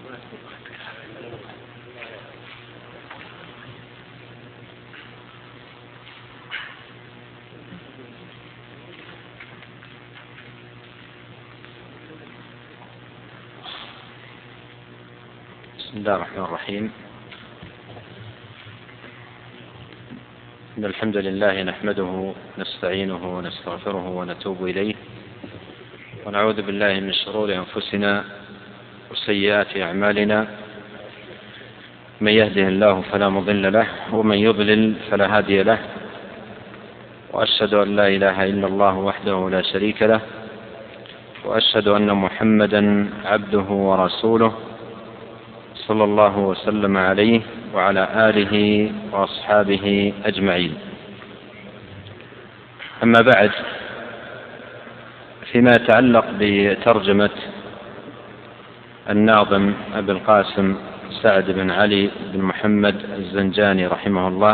بسم الله الرحمن الرحيم. إن الحمد لله نحمده نستعينه ونستغفره ونتوب إليه، ونعوذ بالله من شرور أنفسنا وسيئات أعمالنا، من يهده الله فلا مضل له ومن يضلل فلا هادي له، وأشهد أن لا إله إلا الله وحده لا شريك له، وأشهد أن محمدا عبده ورسوله صلى الله وسلم عليه وعلى آله وأصحابه أجمعين. أما بعد، فيما يتعلق بترجمة الناظم أبي القاسم سعد بن علي بن محمد الزنجاني رحمه الله،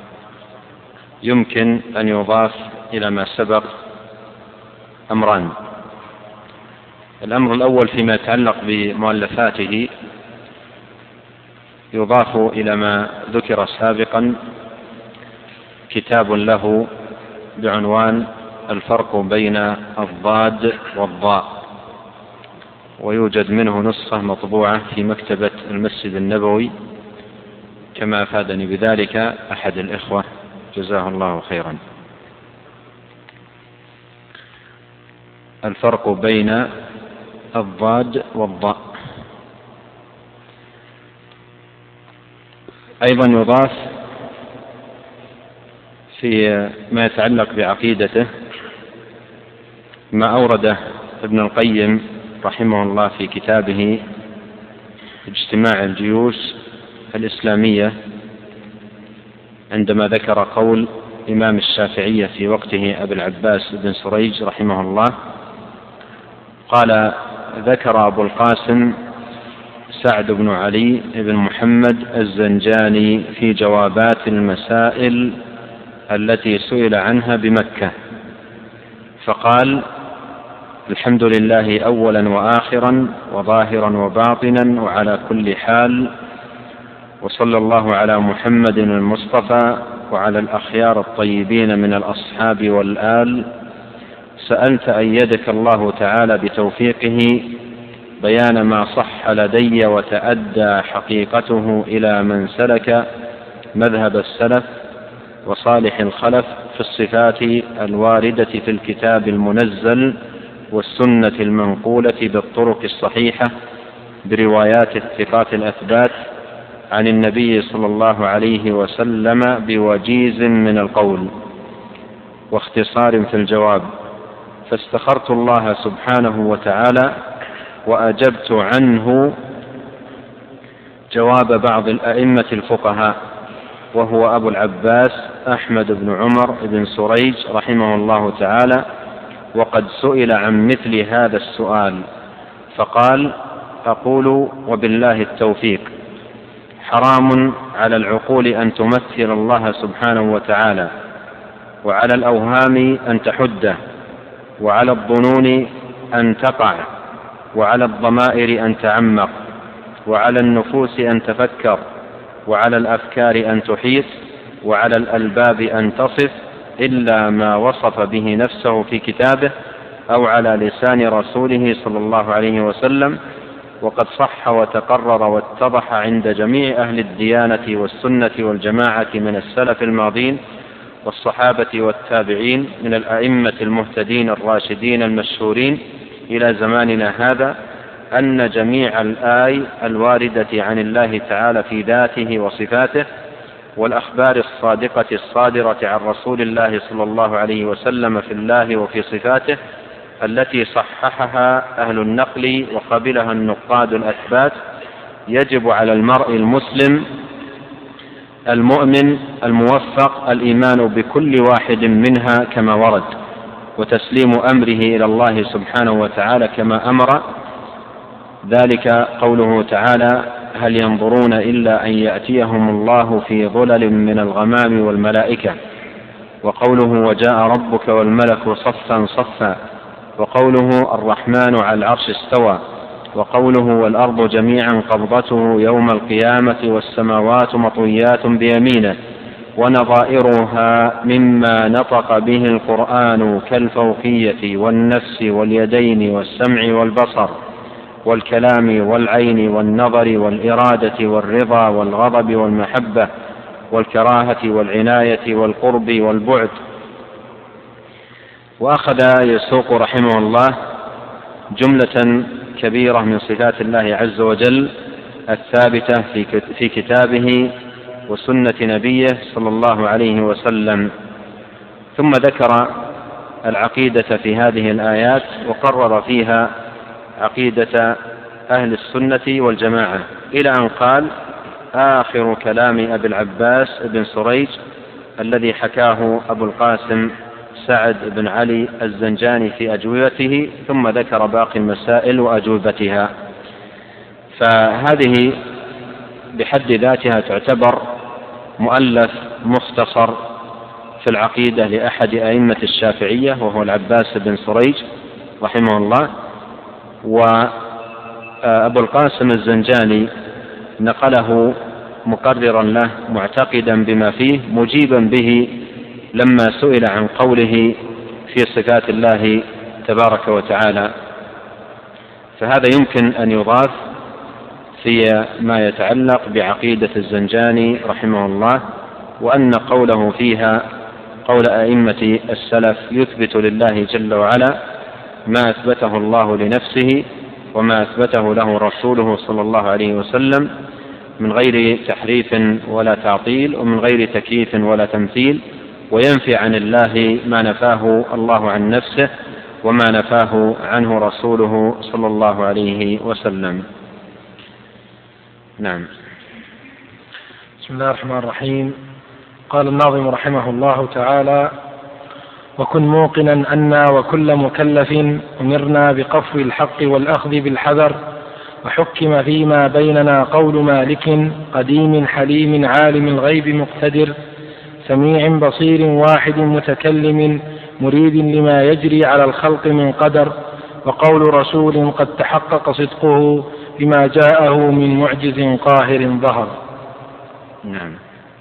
يمكن أن يضاف إلى ما سبق أمران. الأمر الأول فيما يتعلق بمؤلفاته، يضاف إلى ما ذكر سابقا كتاب له بعنوان الفرق بين الضاد والضاء، ويوجد منه نسخة مطبوعة في مكتبة المسجد النبوي، كما أفادني بذلك أحد الإخوة جزاه الله خيرا. الفرق بين الضاد والضاء. أيضا يضاف في ما يتعلق بعقيدته ما أورده ابن القيم رحمه الله في كتابه اجتماع الجيوش الإسلامية، عندما ذكر قول إمام الشافعية في وقته أبي العباس بن سريج رحمه الله، قال: ذكر أبو القاسم سعد بن علي بن محمد الزنجاني في جوابات المسائل التي سئل عنها بمكة، فقال: الحمد لله أولا وآخرا وظاهرا وباطنا وعلى كل حال، وصلى الله على محمد المصطفى وعلى الأخيار الطيبين من الأصحاب والآل. سألت أيدك الله تعالى بتوفيقه بيان ما صح لدي وتأدى حقيقته إلى من سلك مذهب السلف وصالح الخلف في الصفات الواردة في الكتاب المنزل والسنة المنقولة بالطرق الصحيحة بروايات الثقات الأثبات عن النبي صلى الله عليه وسلم بوجيز من القول واختصار في الجواب، فاستخرت الله سبحانه وتعالى وأجبت عنه جواب بعض الأئمة الفقهاء، وهو أبو العباس أحمد بن عمر بن سريج رحمه الله تعالى، وقد سئل عن مثل هذا السؤال فقال: أقول وبالله التوفيق، حرام على العقول أن تمثل الله سبحانه وتعالى، وعلى الأوهام أن تحده، وعلى الظنون أن تقع، وعلى الضمائر أن تعمق، وعلى النفوس أن تفكر، وعلى الأفكار أن تحيط، وعلى الألباب أن تصف، إلا ما وصف به نفسه في كتابه أو على لسان رسوله صلى الله عليه وسلم، وقد صح وتقرر واتضح عند جميع أهل الديانة والسنة والجماعة من السلف الماضين والصحابة والتابعين من الأئمة المهتدين الراشدين المشهورين إلى زماننا هذا، أن جميع الآي الواردة عن الله تعالى في ذاته وصفاته والأخبار الصادقة الصادرة عن رسول الله صلى الله عليه وسلم في الله وفي صفاته التي صححها أهل النقل وقبلها النقاد الأثبات، يجب على المرء المسلم المؤمن الموفق الإيمان بكل واحد منها كما ورد، وتسليم أمره إلى الله سبحانه وتعالى كما أمر. ذلك قوله تعالى: هل ينظرون إلا أن يأتيهم الله في ظلل من الغمام والملائكة، وقوله: وجاء ربك والملك صفا صفا، وقوله: الرحمن على العرش استوى، وقوله والأرض جميعا قبضته يوم القيامة والسماوات مطويات بيمينه، ونظائرها مما نطق به القرآن كالفوقية والنفس واليدين والسمع والبصر والكلام والعين والنظر والإرادة والرضا والغضب والمحبة والكراهة والعناية والقرب والبعد. وأخذ يسوق رحمه الله جملة كبيرة من صفات الله عز وجل الثابتة في كتابه وسنة نبيه صلى الله عليه وسلم، ثم ذكر العقيدة في هذه الآيات وقرر فيها عقيدة أهل السنة والجماعة، إلى أن قال آخر كلام أبي العباس بن سريج الذي حكاه أبو القاسم سعد بن علي الزنجاني في أجوبته، ثم ذكر باقي المسائل وأجوبتها. فهذه بحد ذاتها تعتبر مؤلف مختصر في العقيدة لأحد أئمة الشافعية وهو العباس بن سريج رحمه الله. وأبو القاسم الزنجاني نقله مقررا له معتقدا بما فيه مجيبا به لما سئل عن قوله في صفات الله تبارك وتعالى. فهذا يمكن أن يضاف في ما يتعلق بعقيدة الزنجاني رحمه الله، وأن قوله فيها قول أئمة السلف يثبت لله جل وعلا ما أثبته الله لنفسه وما أثبته له رسوله صلى الله عليه وسلم من غير تحريف ولا تعطيل ومن غير تكييف ولا تمثيل، وينفي عن الله ما نفاه الله عن نفسه وما نفاه عنه رسوله صلى الله عليه وسلم. نعم. بسم الله الرحمن الرحيم. قال الناظم رحمه الله تعالى: وكن موقنا أنا وكل مكلف أمرنا بقفو الحق والأخذ بالحذر، وحكم فيما بيننا قول مالك قديم حليم عالم الغيب مقتدر، سميع بصير واحد متكلم مريد لما يجري على الخلق من قدر، وقول رسول قد تحقق صدقه بما جاءه من معجز قاهر ظهر. نعم.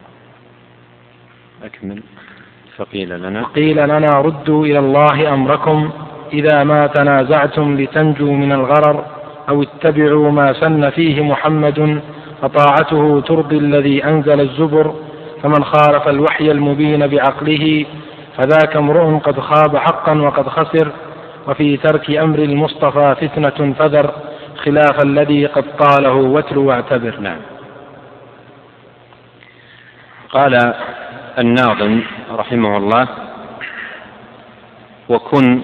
أكمل. فقيل لنا ردوا إلى الله أمركم إذا ما تنازعتم لتنجوا من الغرر، أو اتبعوا ما سن فيه محمد فطاعته ترضي الذي أنزل الزبر، فمن خالف الوحي المبين بعقله فذاك امرؤ قد خاب حقا وقد خسر، وفي ترك أمر المصطفى فتنة فذر، خلاف الذي قد قاله واتل واعتبر. نعم. قال الناظم رحمه الله: وكن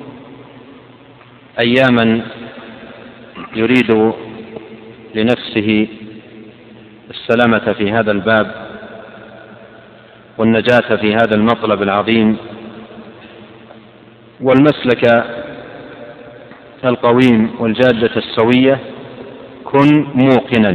أياما يريد لنفسه السلامة في هذا الباب والنجاة في هذا المطلب العظيم والمسلك القويم والجادة السوية، كن موقنا.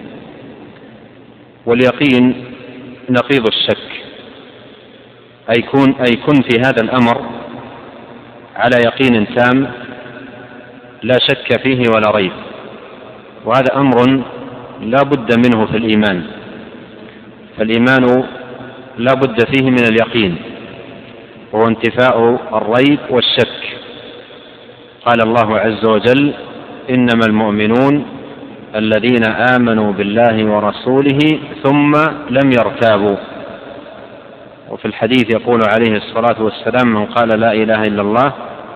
واليقين نقيض الشك، أي كن في هذا الأمر على يقين تام لا شك فيه ولا ريب، وهذا أمر لا بد منه في الإيمان، فالإيمان لا بد فيه من اليقين وهو انتفاء الريب والشك. قال الله عز وجل: إنما المؤمنون الذين آمنوا بالله ورسوله ثم لم يرتابوا. وفي الحديث يقول عليه الصلاة والسلام: من قال لا إله إلا الله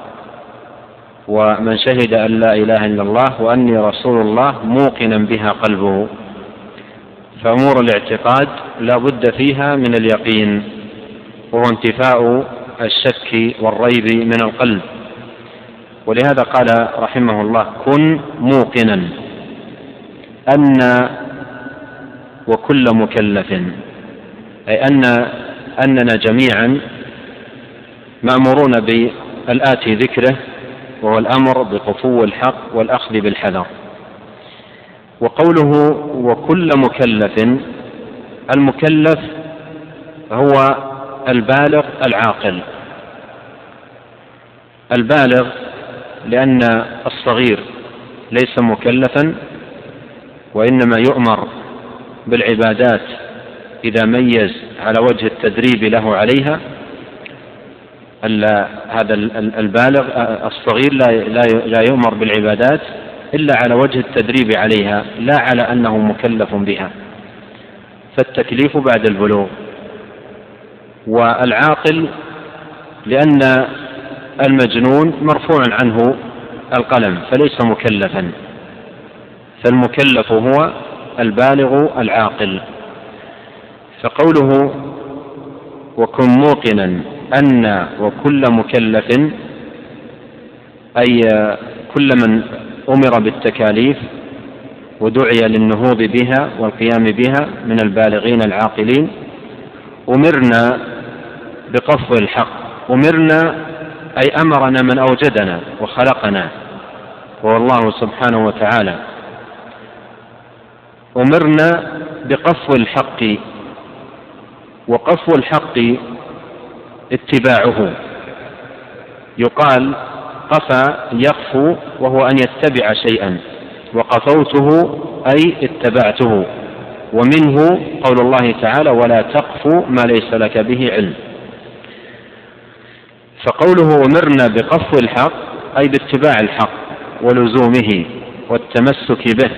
ومن شهد أن لا إله إلا الله وأني رسول الله موقنا بها قلبه. فأمور الاعتقاد لا بد فيها من اليقين وهو انتفاء الشك والريب من القلب. ولهذا قال رحمه الله: كن موقنا أن وكل مكلف، أي أننا جميعا مأمورون بالآتي ذكره، وهو الأمر بقفو الحق والأخذ بالحذر. وقوله وكل مكلف، المكلف هو البالغ العاقل. البالغ لأن الصغير ليس مكلفا، وإنما يؤمر بالعبادات إذا ميز على وجه التدريب له عليها. هذا البالغ الصغير لا يؤمر بالعبادات إلا على وجه التدريب عليها، لا على أنه مكلف بها، فالتكليف بعد البلوغ. والعاقل لأن المجنون مرفوع عنه القلم فليس مكلفا، فالمكلف هو البالغ العاقل. فقوله وكن موقنا أن وكل مكلف، أي كل من أمر بالتكاليف ودعي للنهوض بها والقيام بها من البالغين العاقلين، أمرنا بقفو الحق. أمرنا أي أمرنا من أوجدنا وخلقنا وهو الله سبحانه وتعالى. أمرنا بقفو الحق، وقفو الحق اتباعه. يقال قفى يقفو وهو أن يتبع شيئا، وقفوته أي اتبعته. ومنه قول الله تعالى ولا تقف ما ليس لك به علم. فقوله أمرنا بقفو الحق أي باتباع الحق ولزومه والتمسك به.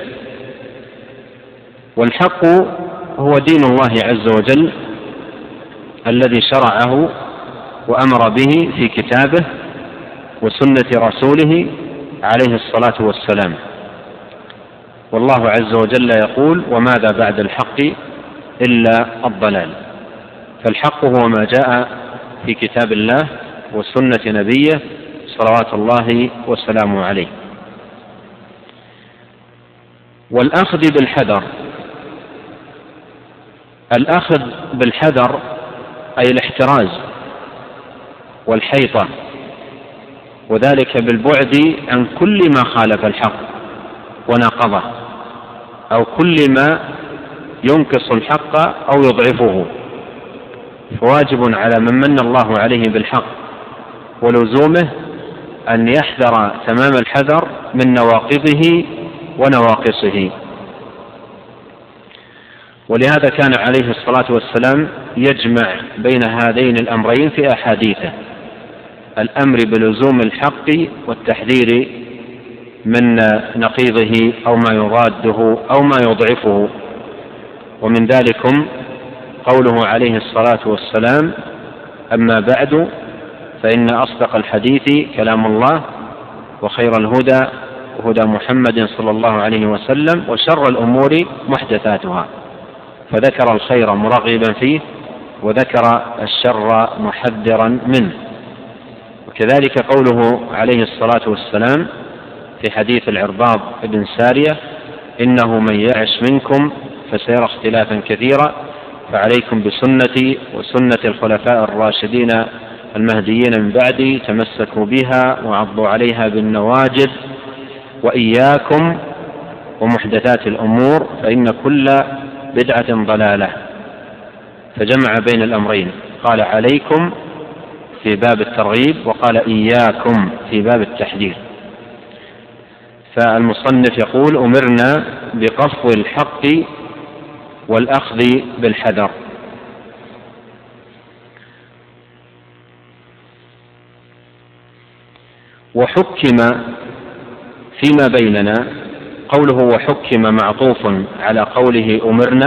والحق هو دين الله عز وجل الذي شرعه وأمر به في كتابه وسنة رسوله عليه الصلاة والسلام. والله عز وجل يقول وماذا بعد الحق إلا الضلال. فالحق هو ما جاء في كتاب الله وسنة نبيه صلوات الله وسلامه عليه. والأخذ بالحذر، الأخذ بالحذر أي الاحتراز والحيطة، وذلك بالبعد عن كل ما خالف الحق وناقضه، أو كل ما ينقص الحق أو يضعفه. فواجب على من من الله عليه بالحق ولزومه أن يحذر تمام الحذر من نواقضه ونواقصه. ولهذا كان عليه الصلاة والسلام يجمع بين هذين الأمرين في أحاديثه: الأمر بلزوم الحق والتحذير من نقيضه أو ما يضاده أو ما يضعفه. ومن ذلكم قوله عليه الصلاة والسلام أما بعد فإن أصدق الحديث كلام الله، وخير الهدى هدى محمد صلى الله عليه وسلم، وشر الأمور محدثاتها. فذكر الخير مرغبا فيه، وذكر الشر محذرا منه. وكذلك قوله عليه الصلاة والسلام في حديث العرباض بن سارية إنه من يعش منكم فسيرى اختلافا كثيرا فعليكم بسنتي وسنة الخلفاء الراشدين المهديين من بعدي تمسكوا بها وعضوا عليها بالنواجذ وإياكم ومحدثات الأمور فإن كل بدعة ضلالة. فجمع بين الأمرين، قال عليكم في باب الترغيب وقال إياكم في باب التحذير. فالمصنف يقول أمرنا بقفو الحق والأخذ بالحذر. وحكم فيما بيننا، قوله وحكم معطوف على قوله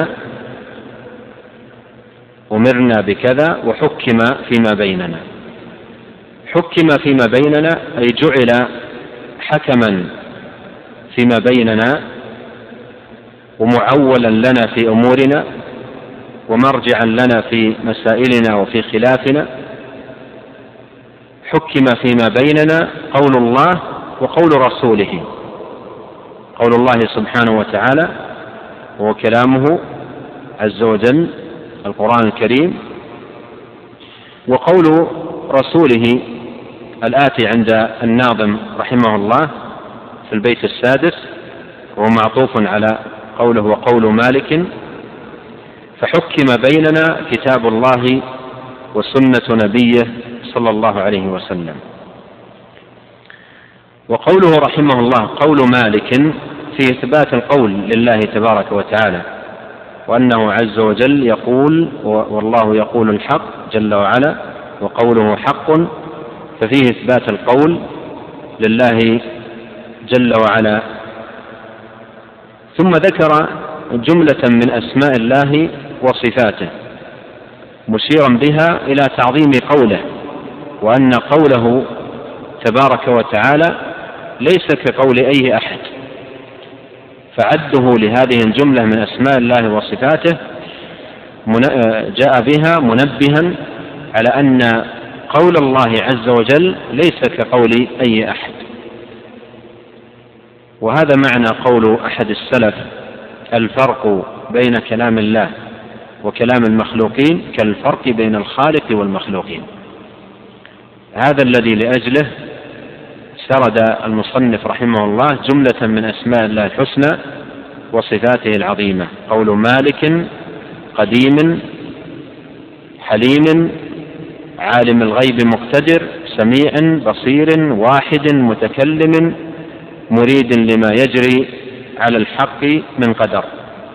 أمرنا بكذا وحكم فيما بيننا. حكم فيما بيننا أي جعل حكما فيما بيننا ومعولا لنا في أمورنا ومرجعا لنا في مسائلنا وفي خلافنا. حكم فيما بيننا قول الله وقول رسوله، قول الله سبحانه وتعالى وهو كلامه عز وجل القرآن الكريم، وقول رسوله الآتي عند الناظم رحمه الله في البيت السادس، وهو معطوف على قوله وقول مالك. فحكم بيننا كتاب الله وسنة نبيه صلى الله عليه وسلم. وقوله رحمه الله قول مالك في إثبات القول لله تبارك وتعالى، وأنه عز وجل يقول والله يقول الحق جل وعلا وقوله حق، ففيه إثبات القول لله جل وعلا. ثم ذكر جملة من أسماء الله وصفاته مشيرا بها إلى تعظيم قوله، وأن قوله تبارك وتعالى ليس كقول أي أحد، فعده لهذه الجملة من أسماء الله وصفاته جاء بها منبها على أن قول الله عز وجل ليس كقول أي أحد. وهذا معنى قول أحد السلف: الفرق بين كلام الله وكلام المخلوقين كالفرق بين الخالق والمخلوقين. هذا الذي لأجله سرد المصنف رحمه الله جملة من أسماء الله الحسنى وصفاته العظيمة: قول مالك قديم حليم عالم الغيب مقتدر سميع بصير واحد متكلم مريد لما يجري على الحق من قدر.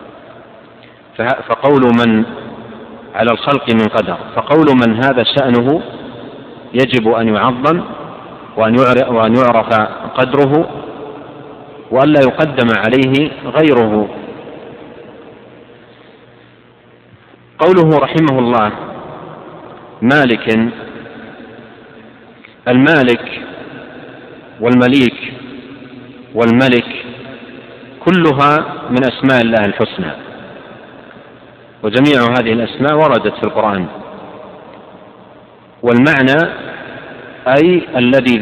فقول من على الخلق من قدر، فقول من هذا شأنه يجب أن يعظم وأن يعرف قدره وأن لا يقدم عليه غيره. قوله رحمه الله مالك، المالك والمليك والملك كلها من أسماء الله الحسنى، وجميع هذه الأسماء وردت في القرآن. والمعنى أي الذي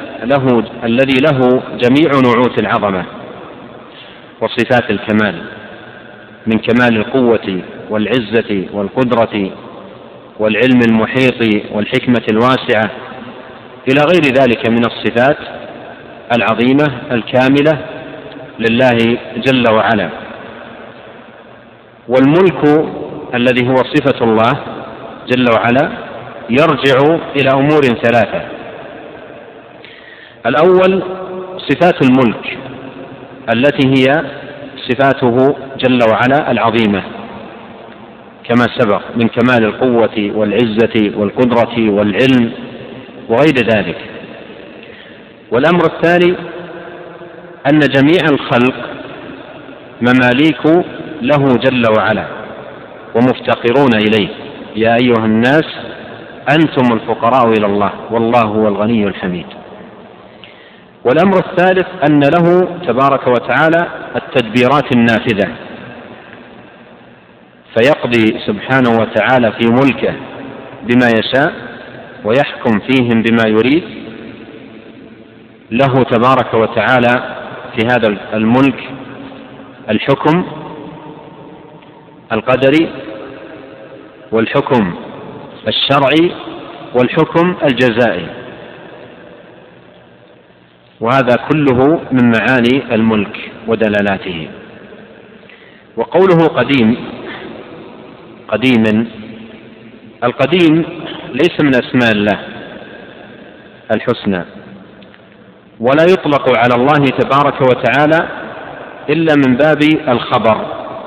له جميع نعوت العظمة وصفات الكمال، من كمال القوة والعزة والقدرة والعلم المحيط والحكمة الواسعة إلى غير ذلك من الصفات العظيمة الكاملة لله جل وعلا. والملك الذي هو صفة الله جل وعلا يرجع إلى أمور ثلاثة: الأول صفات الملك التي هي صفاته جل وعلا العظيمة كما سبق من كمال القوة والعزة والقدرة والعلم وغير ذلك. والأمر الثاني أن جميع الخلق مماليك له جل وعلا ومفتقرون إليه: يا أيها الناس أنتم الفقراء إلى الله والله هو الغني الحميد. والأمر الثالث أن له تبارك وتعالى التدبيرات النافذة، فيقضي سبحانه وتعالى في ملكه بما يشاء ويحكم فيهم بما يريد. له تبارك وتعالى في هذا الملك الحكم القدري والحكم الشرعي والحكم الجزائي، وهذا كله من معاني الملك ودلالاته. وقوله قديم القديم ليس من أسماء الله الحسنى، ولا يطلق على الله تبارك وتعالى إلا من باب الخبر،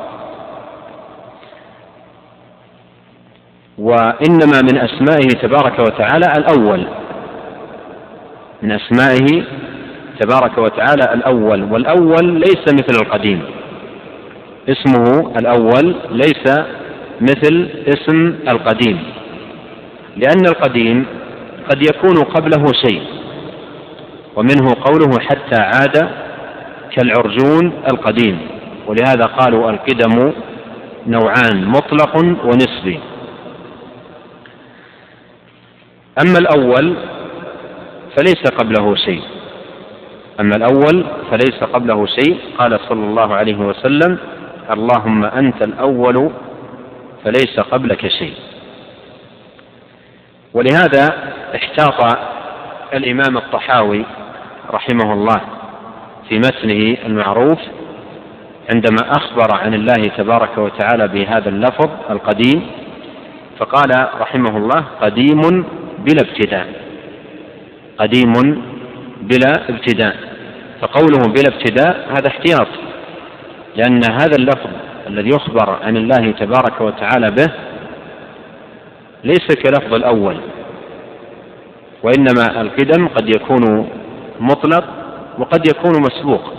وإنما من أسمائه تبارك وتعالى الأول، من أسمائه تبارك وتعالى الأول. والأول ليس مثل القديم، اسمه الأول ليس مثل اسم القديم، لأن القديم قد يكون قبله شيء، ومنه قوله حتى عاد كالعرجون القديم، ولهذا قالوا القدم نوعان: مطلق ونسبي. أما الأول فليس قبله شيء، قال صلى الله عليه وسلم: اللهم أنت الأول فليس قبلك شيء. ولهذا احتاط الإمام الطحاوي رحمه الله في متنه المعروف عندما أخبر عن الله تبارك وتعالى بهذا اللفظ القديم، فقال رحمه الله: قديم بلا ابتداء، قديم بلا ابتداء، فقوله بلا ابتداء هذا احتياط، لأن هذا اللفظ الذي يخبر عن الله تبارك وتعالى به ليس كلفظ الأول، وإنما القدم قد يكون مطلق وقد يكون مسبوق،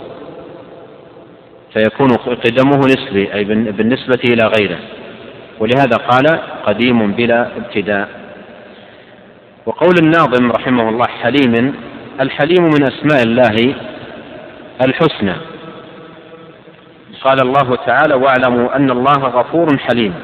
فيكون قدمه نسبي أي بالنسبة إلى غيره، ولهذا قال قديم بلا ابتداء. وقول الناظم رحمه الله حليم، الحليم من أسماء الله الحسنى، قال الله تعالى واعلموا أن الله غفور حليم،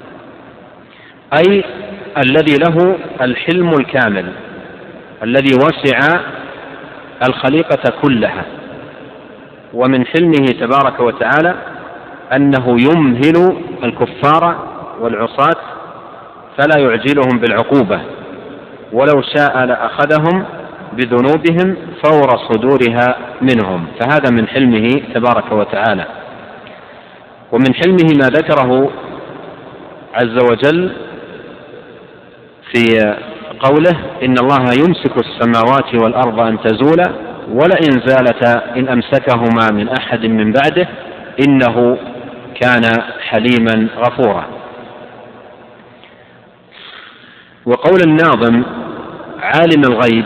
أي الذي له الحلم الكامل الذي وسع الخليقة كلها. ومن حلمه تبارك وتعالى أنه يمهل الكفار والعصاة فلا يعجلهم بالعقوبة، ولو شاء لأخذهم بذنوبهم فور صدورها منهم، فهذا من حلمه تبارك وتعالى. ومن حلمه ما ذكره عز وجل في قوله إن الله يمسك السماوات والأرض أن تزولا ولئن زالتا إن أمسكهما من أحد من بعده إنه كان حليما غفورا. وقول الناظم عالم الغيب،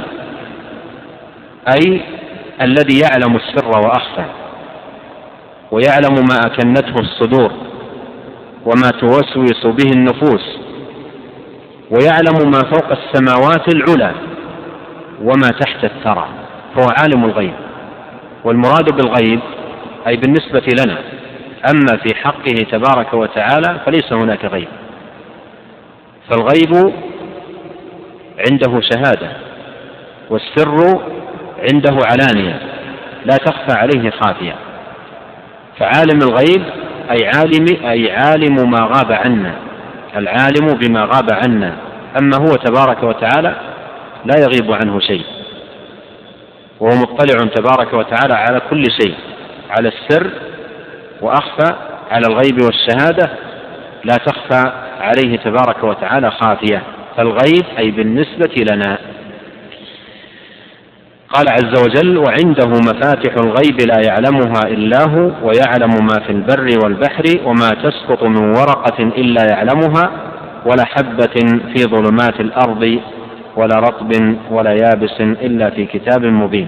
أي الذي يعلم السر وأخفى، ويعلم ما أكنته الصدور وما توسوس به النفوس، ويعلم ما فوق السماوات العلى وما تحت الثرى، فهو عالم الغيب. والمراد بالغيب أي بالنسبة لنا، أما في حقه تبارك وتعالى فليس هناك غيب، فالغيب عنده شهادة، والسر عنده علانية لا تخفى عليه خافية. فعالم الغيب أي عالم ما غاب عنا، العالم بما غاب عنا، أما هو تبارك وتعالى لا يغيب عنه شيء، وهو مطلع تبارك وتعالى على كل شيء، على السر وأخفى، على الغيب والشهادة لا تخفى عليه تبارك وتعالى خافية، فالغيب أي بالنسبة لنا. قال عز وجل وعنده مفاتح الغيب لا يعلمها إلا هو ويعلم ما في البر والبحر وما تسقط من ورقة إلا يعلمها ولا حبة في ظلمات الأرض ولا رطب ولا يابس إلا في كتاب مبين.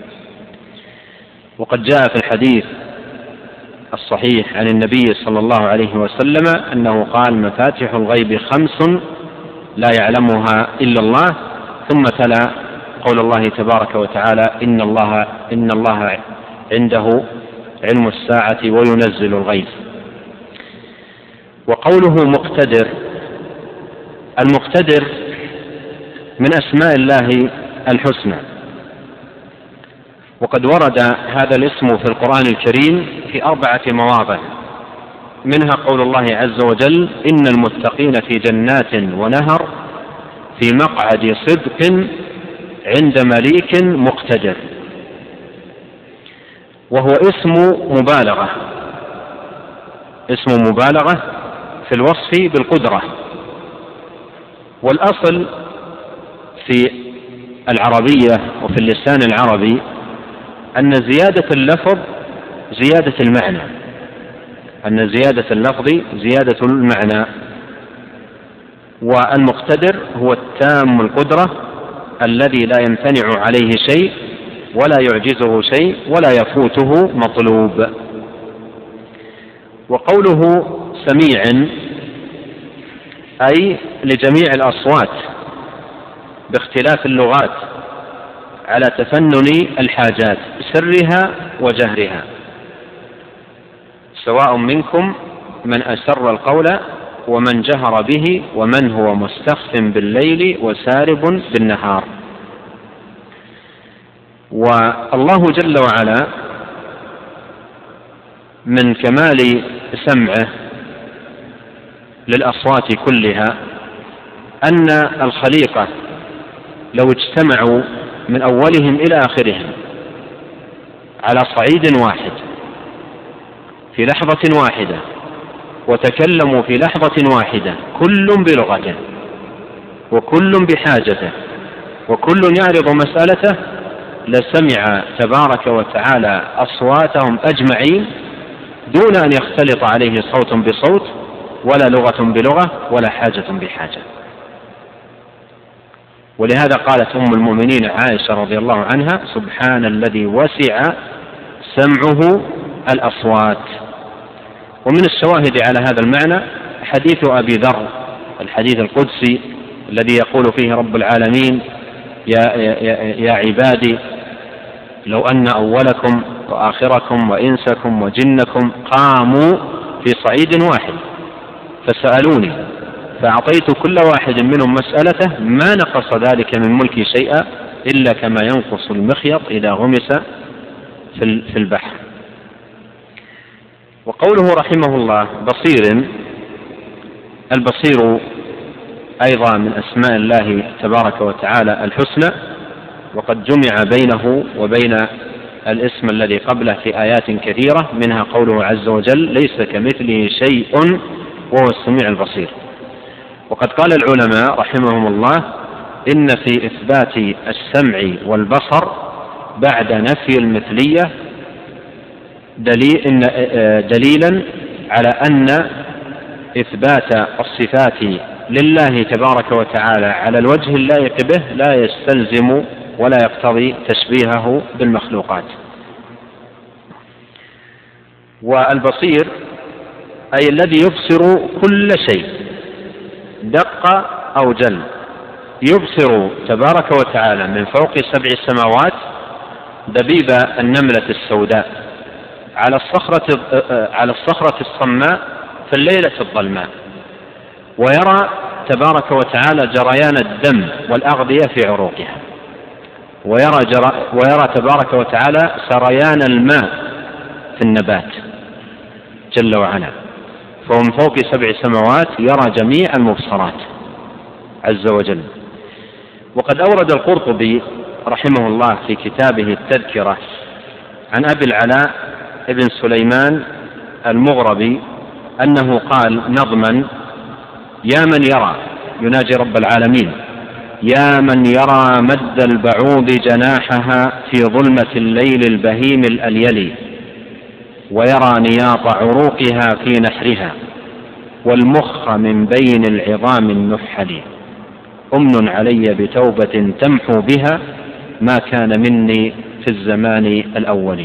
وقد جاء في الحديث الصحيح عن النبي صلى الله عليه وسلم أنه قال مفاتح الغيب 5 لا يعلمها إلا الله، ثم تلا قول الله تبارك وتعالى إن الله عنده علم الساعة وينزل الغيث. وقوله مقتدر، المقتدر من أسماء الله الحسنى، وقد ورد هذا الاسم في القرآن الكريم في 4 مواضع، منها قول الله عز وجل إن المتقين في جنات ونهر في مقعد صدق عند مليك مقتدر، وهو اسم مبالغة في الوصف بالقدرة. والأصل في العربية وفي اللسان العربي أن زيادة اللفظ زيادة المعنى، أن زيادة اللفظ زيادة المعنى، والمقتدر هو التام القدرة الذي لا يمتنع عليه شيء ولا يعجزه شيء ولا يفوته مطلوب. وقوله سميع أي لجميع الأصوات باختلاف اللغات على تفنن الحاجات سرها وجهرها، سواء منكم من أسر القول ومن جهر به ومن هو مستخف بالليل وسارب بالنهار. والله جل وعلا من كمال سمعه للأصوات كلها أن الخليقة لو اجتمعوا من أولهم إلى آخرهم على صعيد واحد في لحظة واحدة وتكلموا في لحظة واحدة كل بلغته وكل بحاجته وكل يعرض مسألته لسمع تبارك وتعالى أصواتهم أجمعين دون أن يختلط عليه صوت بصوت ولا لغة بلغة ولا حاجة بحاجة. ولهذا قالت أم المؤمنين عائشة رضي الله عنها: سبحان الذي وسع سمعه الأصوات. ومن الشواهد على هذا المعنى حديث أبي ذر، الحديث القدسي الذي يقول فيه رب العالمين: يا عبادي لو أن أولكم وآخركم وإنسكم وجنكم قاموا في صعيد واحد فسألوني فأعطيت كل واحد منهم مسألته ما نقص ذلك من ملكي شيئا إلا كما ينقص المخيط إذا غمس في البحر. وقوله رحمه الله بصير، البصير أيضا من أسماء الله تبارك وتعالى الحسنى، وقد جمع بينه وبين الاسم الذي قبله في آيات كثيرة، منها قوله عز وجل: ليس كمثله شيء وهو السميع البصير. وقد قال العلماء رحمهم الله إن في إثبات السمع والبصر بعد نفي المثلية دليلا على أن إثبات الصفات لله تبارك وتعالى على الوجه اللائق به لا يستلزم ولا يقتضي تشبيهه بالمخلوقات. والبصير أي الذي يبصر كل شيء دق أو جل، يبصر تبارك وتعالى من فوق 7 سماوات دبيب النملة السوداء على الصخرة الصماء في الليلة الظلماء، ويرى تبارك وتعالى جريان الدم والأغذية في عروقها، ويرى تبارك وتعالى سريان الماء في النبات جل وعلا. فهو من فوق 7 سماوات يرى جميع المبصرات عز وجل. وقد أورد القرطبي رحمه الله في كتابه التذكرة عن أبي العلاء ابن سليمان المغربي أنه قال نظما: يا من يرى، يناجي رب العالمين، يا من يرى مد البعوض جناحها في ظلمة الليل البهيم الأليلي، ويرى نياط عروقها في نحرها، والمخ من بين العظام النحل، أمن علي بتوبة تمحو بها ما كان مني في الزمان الأول.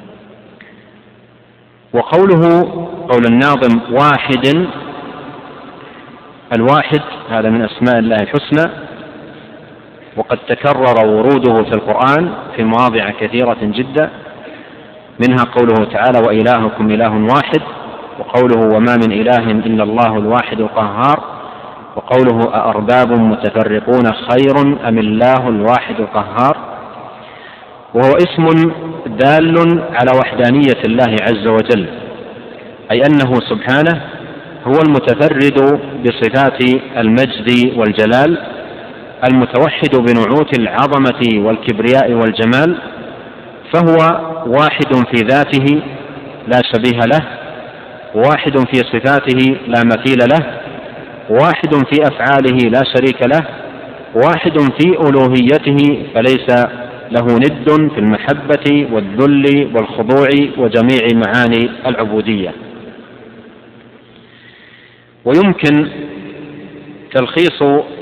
وقوله قول الناظم واحد، الواحد هذا من أسماء الله الحسنى، وقد تكرر وروده في القرآن في مواضع كثيرة جدا، منها قوله تعالى: وإلهكم إله واحد، وقوله: وما من إله إلا الله الواحد القهار، وقوله: أأرباب متفرقون خير أم الله الواحد القهار. وهو اسم دال على وحدانية الله عز وجل، أي أنه سبحانه هو المتفرد بصفات المجد والجلال، المتوحد بنعوت العظمة والكبرياء والجمال، فهو واحد في ذاته لا شبيه له، واحد في صفاته لا مثيل له، واحد في أفعاله لا شريك له، واحد في ألوهيته فليس له ند في المحبة والذل والخضوع وجميع معاني العبودية. ويمكن تلخيص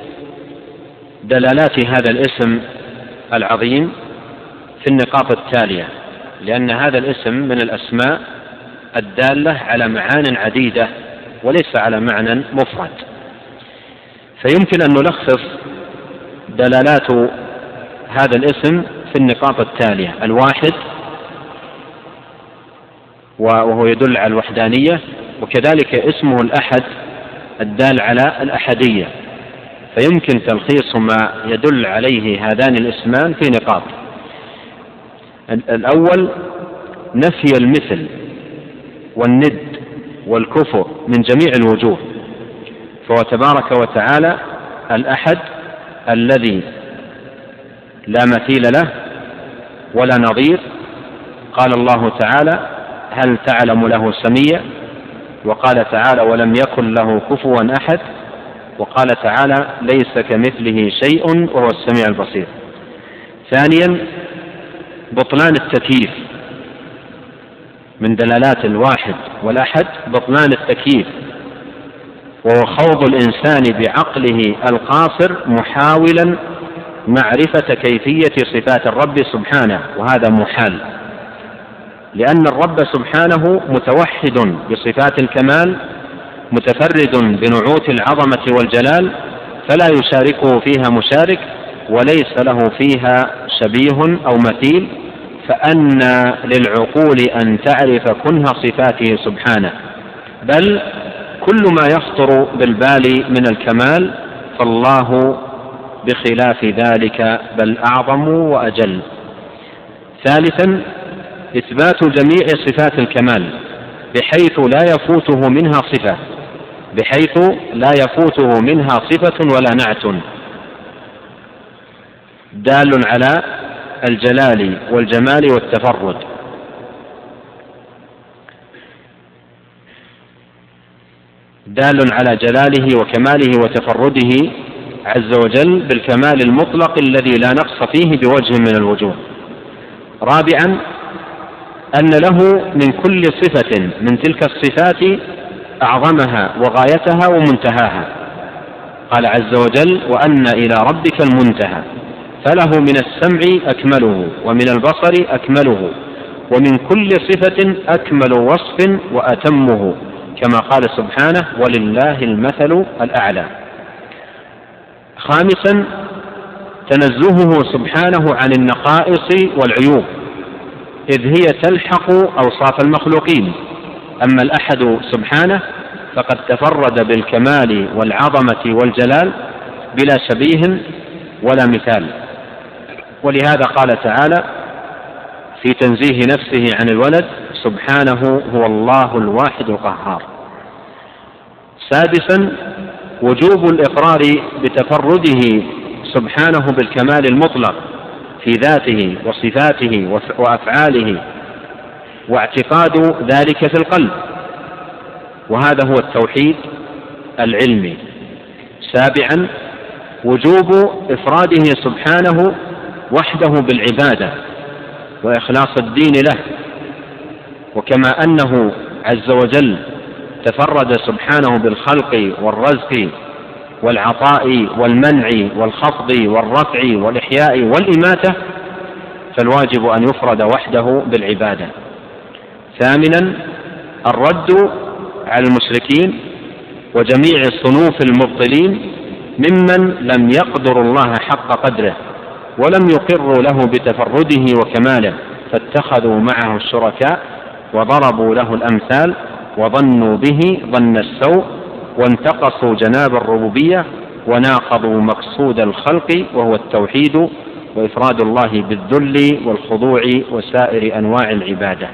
دلالات هذا الاسم العظيم في النقاط التالية، لأن هذا الاسم من الأسماء الدالة على معان عديدة وليس على معنى مفرد، فيمكن أن نلخص دلالات هذا الاسم في النقاط التالية: الواحد، وهو يدل على الوحدانية، وكذلك اسمه الأحد الدال على الأحدية، فيمكن تلخيص ما يدل عليه هذان الاسمان في نقاط. الأول نفي المثل والند والكفر من جميع الوجوه، فهو تبارك وتعالى الأحد الذي لا مثيل له ولا نظير. قال الله تعالى: هل تعلم له سميا؟ وقال تعالى: ولم يكن له كفوا أحد. وقال تعالى: ليس كمثله شيء وهو السميع البصير. ثانيا بطلان التكييف، من دلالات الواحد والأحد بطلان التكييف، وهو خوض الإنسان بعقله القاصر محاولا معرفة كيفية صفات الرب سبحانه، وهذا محال، لأن الرب سبحانه متوحد بصفات الكمال متفرد بنعوت العظمة والجلال، فلا يشاركه فيها مشارك وليس له فيها شبيه أو مثيل، فأن للعقول أن تعرف كنه صفاته سبحانه، بل كل ما يخطر بالبال من الكمال فالله بخلاف ذلك بل أعظم وأجل. ثالثا إثبات جميع صفات الكمال بحيث لا يفوته منها صفة ولا نعت، دال على الجلال والجمال والتفرد. دال على جلاله وكماله وتفرده عز وجل بالكمال المطلق الذي لا نقص فيه بوجه من الوجوه. رابعا أن له من كل صفة من تلك الصفات أعظمها وغايتها ومنتهاها، قال عز وجل: وأن إلى ربك المنتهى، فله من السمع أكمله ومن البصر أكمله ومن كل صفة أكمل وصف وأتمه، كما قال سبحانه: ولله المثل الأعلى. خامسا تنزهه سبحانه عن النقائص والعيوب، إذ هي تلحق أوصاف المخلوقين. أما الأحد سبحانه فقد تفرد بالكمال والعظمة والجلال بلا شبيه ولا مثال، ولهذا قال تعالى في تنزيه نفسه عن الولد: سبحانه هو الله الواحد القهار. سادسا وجوب الإقرار بتفرده سبحانه بالكمال المطلق في ذاته وصفاته وأفعاله، واعتقاد ذلك في القلب، وهذا هو التوحيد العلمي. سابعا وجوب إفراده سبحانه وحده بالعبادة وإخلاص الدين له، وكما أنه عز وجل تفرد سبحانه بالخلق والرزق والعطاء والمنع والخفض والرفع والإحياء والإماتة، فالواجب أن يفرد وحده بالعبادة. ثامنا الرد على المشركين وجميع صنوف المبطلين ممن لم يقدروا الله حق قدره ولم يقروا له بتفرده وكماله، فاتخذوا معه الشركاء وضربوا له الأمثال وظنوا به ظن السوء، وانتقصوا جناب الربوبية وناقضوا مقصود الخلق وهو التوحيد وإفراد الله بالذل والخضوع وسائر أنواع العبادة.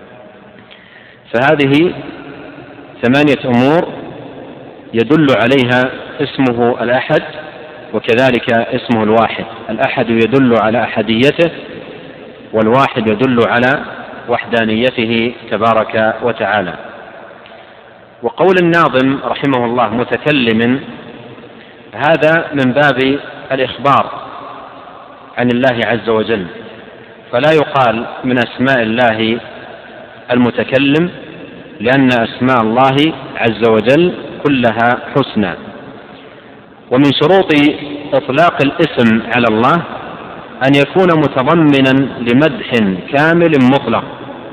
فهذه 8 أمور يدل عليها اسمه الأحد، وكذلك اسمه الواحد. الأحد يدل على أحديته، والواحد يدل على وحدانيته تبارك وتعالى. وقول الناظم رحمه الله متكلم، هذا من باب الإخبار عن الله عز وجل، فلا يقال من أسماء الله المتكلم، لأن أسماء الله عز وجل كلها حسنى. ومن شروط إطلاق الاسم على الله أن يكون متضمنا لمدح كامل مطلق،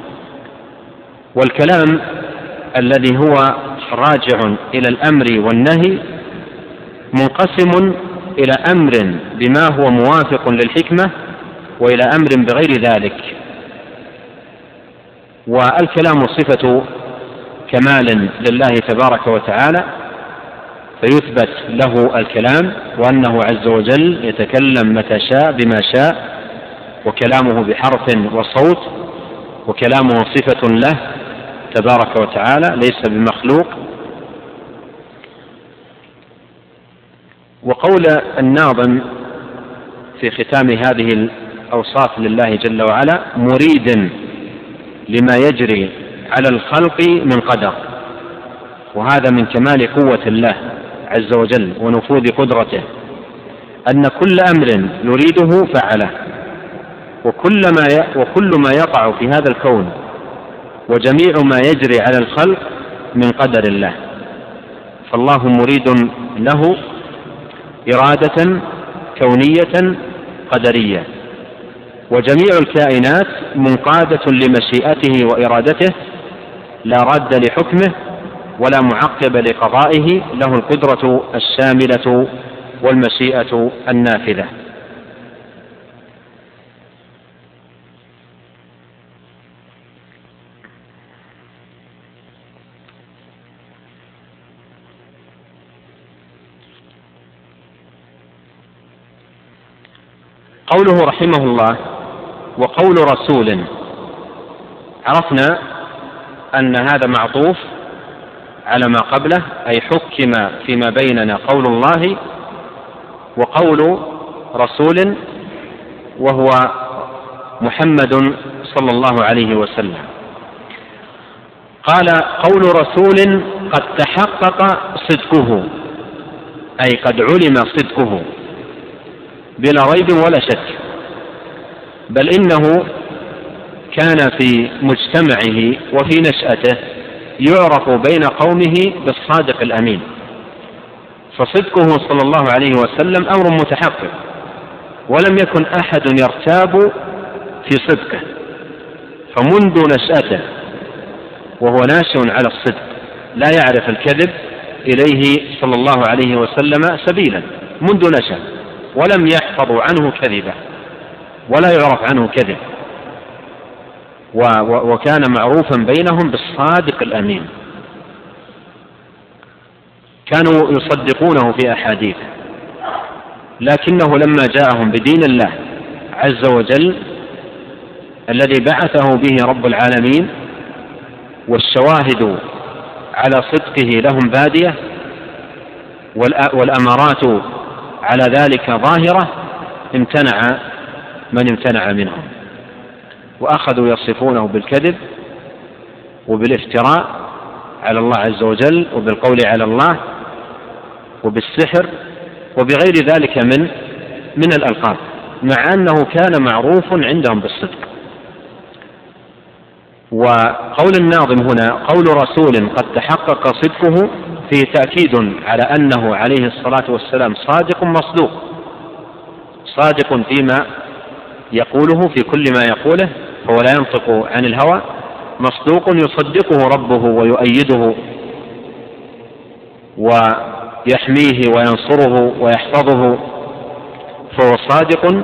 والكلام الذي هو راجع إلى الأمر والنهي منقسم إلى أمر بما هو موافق للحكمة وإلى أمر بغير ذلك. والكلام صفة كمال لله تبارك وتعالى، فيثبت له الكلام وأنه عز وجل يتكلم متى شاء بما شاء، وكلامه بحرف وصوت، وكلامه صفة له تبارك وتعالى ليس بمخلوق. وقول الناظم في ختام هذه الأوصاف لله جل وعلا: مريد لما يجري على الخلق من قدر، وهذا من كمال قوة الله عز وجل ونفوذ قدرته، أن كل أمر يريده فعله، وكل ما يقع في هذا الكون وجميع ما يجري على الخلق من قدر الله، فالله مريد له إرادة كونية قدرية، وجميع الكائنات منقادة لمشيئته وإرادته، لا راد لحكمه ولا معقب لقضائه، له القدرة الشاملة والمشيئة النافذة. قوله رحمه الله وقول رسول، عرفنا أن هذا معطوف على ما قبله، أي حكم فيما بيننا قول الله وقول رسول وهو محمد صلى الله عليه وسلم. قال قول رسول قد تحقق صدقه، أي قد علم صدقه بلا ريب ولا شك، بل إنه كان في مجتمعه وفي نشأته يعرف بين قومه بالصادق الأمين، فصدقه صلى الله عليه وسلم أمر متحقق، ولم يكن أحد يرتاب في صدقه، فمنذ نشأته وهو ناشئ على الصدق، لا يعرف الكذب إليه صلى الله عليه وسلم سبيلا منذ نشأ، ولم يحفظ عنه كذبا ولا يعرف عنه كذب، وكان معروفا بينهم بالصادق الأمين، كانوا يصدقونه في أحاديث، لكنه لما جاءهم بدين الله عز وجل الذي بعثه به رب العالمين والشواهد على صدقه لهم بادية والأمارات على ذلك ظاهرة، امتنع من امتنع منهم، وأخذوا يصفونه بالكذب وبالافتراء على الله عز وجل وبالقول على الله وبالسحر وبغير ذلك من الألقاب، مع أنه كان معروف عندهم بالصدق. وقول الناظم هنا قول رسول قد تحقق صدقه فيه تأكيد على أنه عليه الصلاة والسلام صادق مصدوق، صادق فيما يقوله في كل ما يقوله، فهو لا ينطق عن الهوى، مصدوق يصدقه ربه ويؤيده ويحميه وينصره ويحفظه، فهو صادق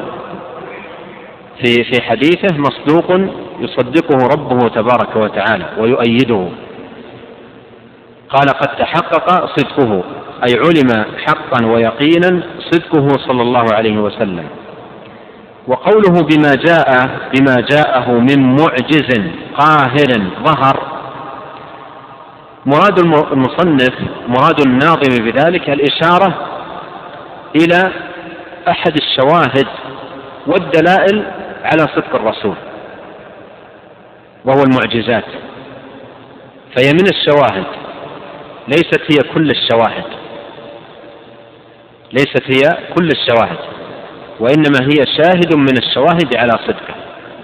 في حديثه، مصدوق يصدقه ربه تبارك وتعالى ويؤيده. قال قد تحقق صدقه، أي علم حقا ويقينا صدقه صلى الله عليه وسلم. وقوله بما جاءه من معجز قاهر ظهر، مراد المصنف مراد الناظم بذلك الإشارة إلى أحد الشواهد والدلائل على صدق الرسول، وهو المعجزات، فهي من الشواهد، ليست هي كل الشواهد، ليست هي كل الشواهد، وإنما هي شاهد من الشواهد على صدقه،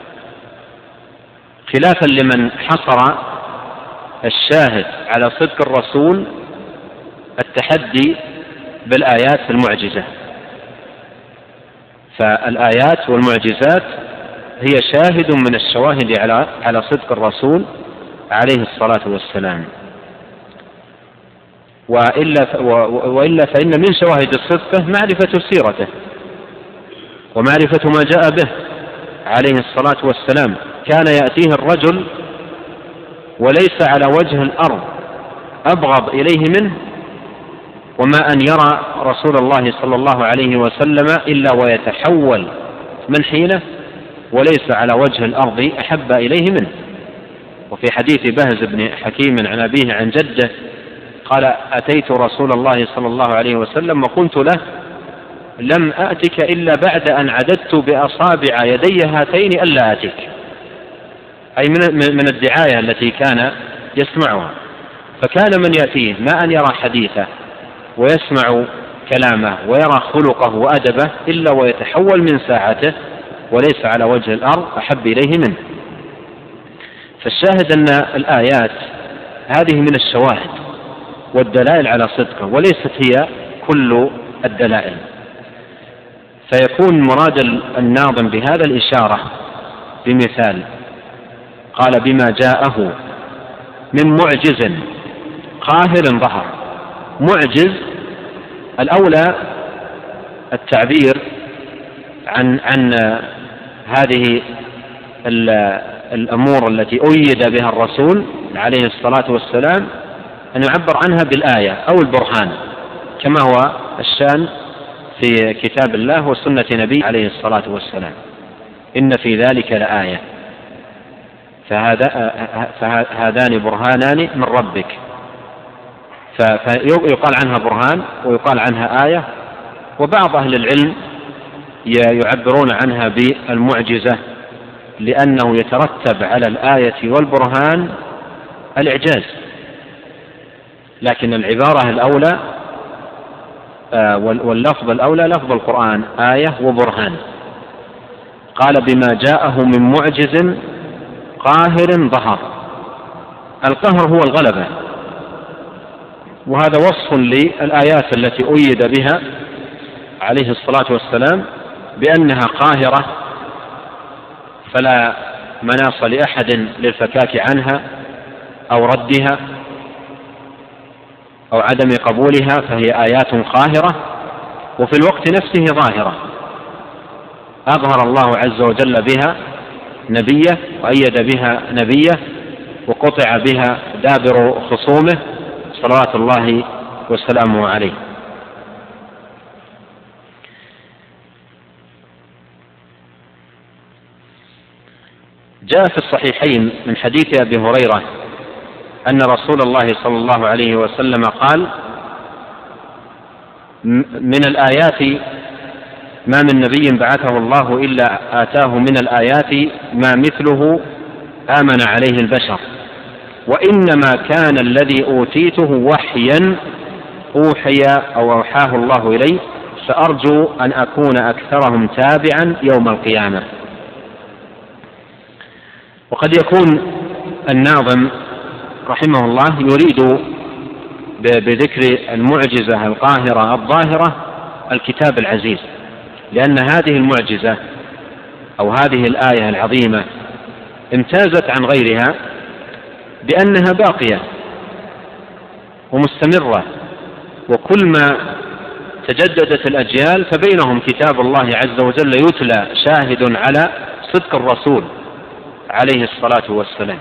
خلافا لمن حصر الشاهد على صدق الرسول التحدي بالآيات المعجزة. فالآيات والمعجزات هي شاهد من الشواهد على صدق الرسول عليه الصلاة والسلام، وإلا فإن من شواهد صدقه معرفة سيرته ومعرفة ما جاء به عليه الصلاة والسلام. كان يأتيه الرجل وليس على وجه الأرض أبغض إليه منه، وما أن يرى رسول الله صلى الله عليه وسلم إلا ويتحول من حينه، وليس على وجه الأرض أحب إليه منه. وفي حديث بهز بن حكيم عن أبيه عن جده قال أتيت رسول الله صلى الله عليه وسلم وقلت له لم آتك إلا بعد أن عددت بأصابع يدي هاتين ألا آتيك، أي من الدعاية التي كان يسمعها. فكان من يأتيه ما أن يرى حديثه ويسمع كلامه ويرى خلقه وأدبه إلا ويتحول من ساعته وليس على وجه الأرض أحب إليه منه. فالشاهد أن الآيات هذه من الشواهد والدلائل على صدقه، وليست هي كل الدلائل. فيكون مراد الناظم بهذا الإشارة بمثال، قال بما جاءه من معجز قاهر ظهر. معجز الأولى التعبير عن هذه الأمور التي أيد بها الرسول عليه الصلاة والسلام أن يعبر عنها بالآية أو البرهان، كما هو الشان في كتاب الله وسنة نبي عليه الصلاة والسلام، إن في ذلك لآية، فهذان برهانان من ربك. فيقال عنها برهان ويقال عنها آية. وبعض أهل العلم يعبرون عنها بالمعجزة، لأنه يترتب على الآية والبرهان الإعجاز. لكن العبارة الأولى واللفظ الأولى لفظ القرآن آية وبرهان. قال بما جاءه من معجز قاهر ظهر. القهر هو الغلبة، وهذا وصف للآيات التي أيد بها عليه الصلاة والسلام بأنها قاهرة، فلا مناص لأحد للفكاك عنها أو ردها أو عدم قبولها، فهي آيات قاهرة وفي الوقت نفسه ظاهرة. أظهر الله عز وجل بها نبيه وأيد بها نبيه، وقطع بها دابر خصومه صلوات الله وسلامه عليه. جاء في الصحيحين من حديث أبي هريرة أن رسول الله صلى الله عليه وسلم قال: من الآيات ما من نبي بعثه الله إلا آتاه من الآيات ما مثله آمن عليه البشر، وإنما كان الذي أوتيته وحيا أوحي أو أوحاه الله إليه، فأرجو أن أكون أكثرهم تابعا يوم القيامة. وقد يكون الناظم رحمه الله يريد بذكر المعجزة القاهرة الظاهرة الكتاب العزيز، لأن هذه المعجزة أو هذه الآية العظيمة امتازت عن غيرها بأنها باقية ومستمرة، وكل ما تجددت الأجيال فبينهم كتاب الله عز وجل يتلى شاهد على صدق الرسول عليه الصلاة والسلام.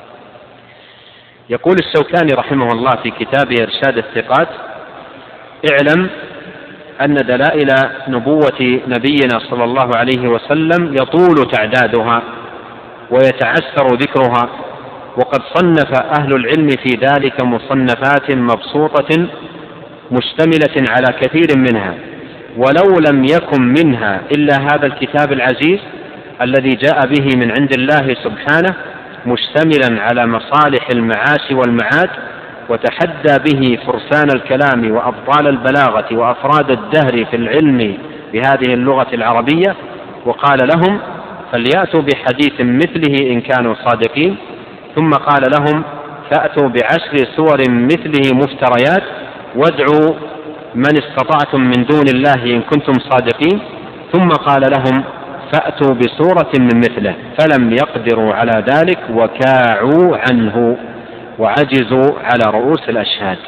يقول الشوكاني رحمه الله في كتابه إرشاد الثقات: اعلم أن دلائل نبوة نبينا صلى الله عليه وسلم يطول تعدادها ويتعسر ذكرها، وقد صنف أهل العلم في ذلك مصنفات مبسوطة مشتملة على كثير منها، ولو لم يكن منها إلا هذا الكتاب العزيز الذي جاء به من عند الله سبحانه، مشتملا على مصالح المعاش والمعاد، وتحدى به فرسان الكلام وأبطال البلاغة وأفراد الدهر في العلم بهذه اللغة العربية، وقال لهم: فليأتوا بحديث مثله إن كانوا صادقين. ثم قال لهم: فأتوا بعشر سور مثله مفتريات، وادعوا من استطعتم من دون الله إن كنتم صادقين. ثم قال لهم: فأتوا بسورة من مثله، فلم يقدروا على ذلك وكاعوا عنه وعجزوا على رؤوس الأشهاد.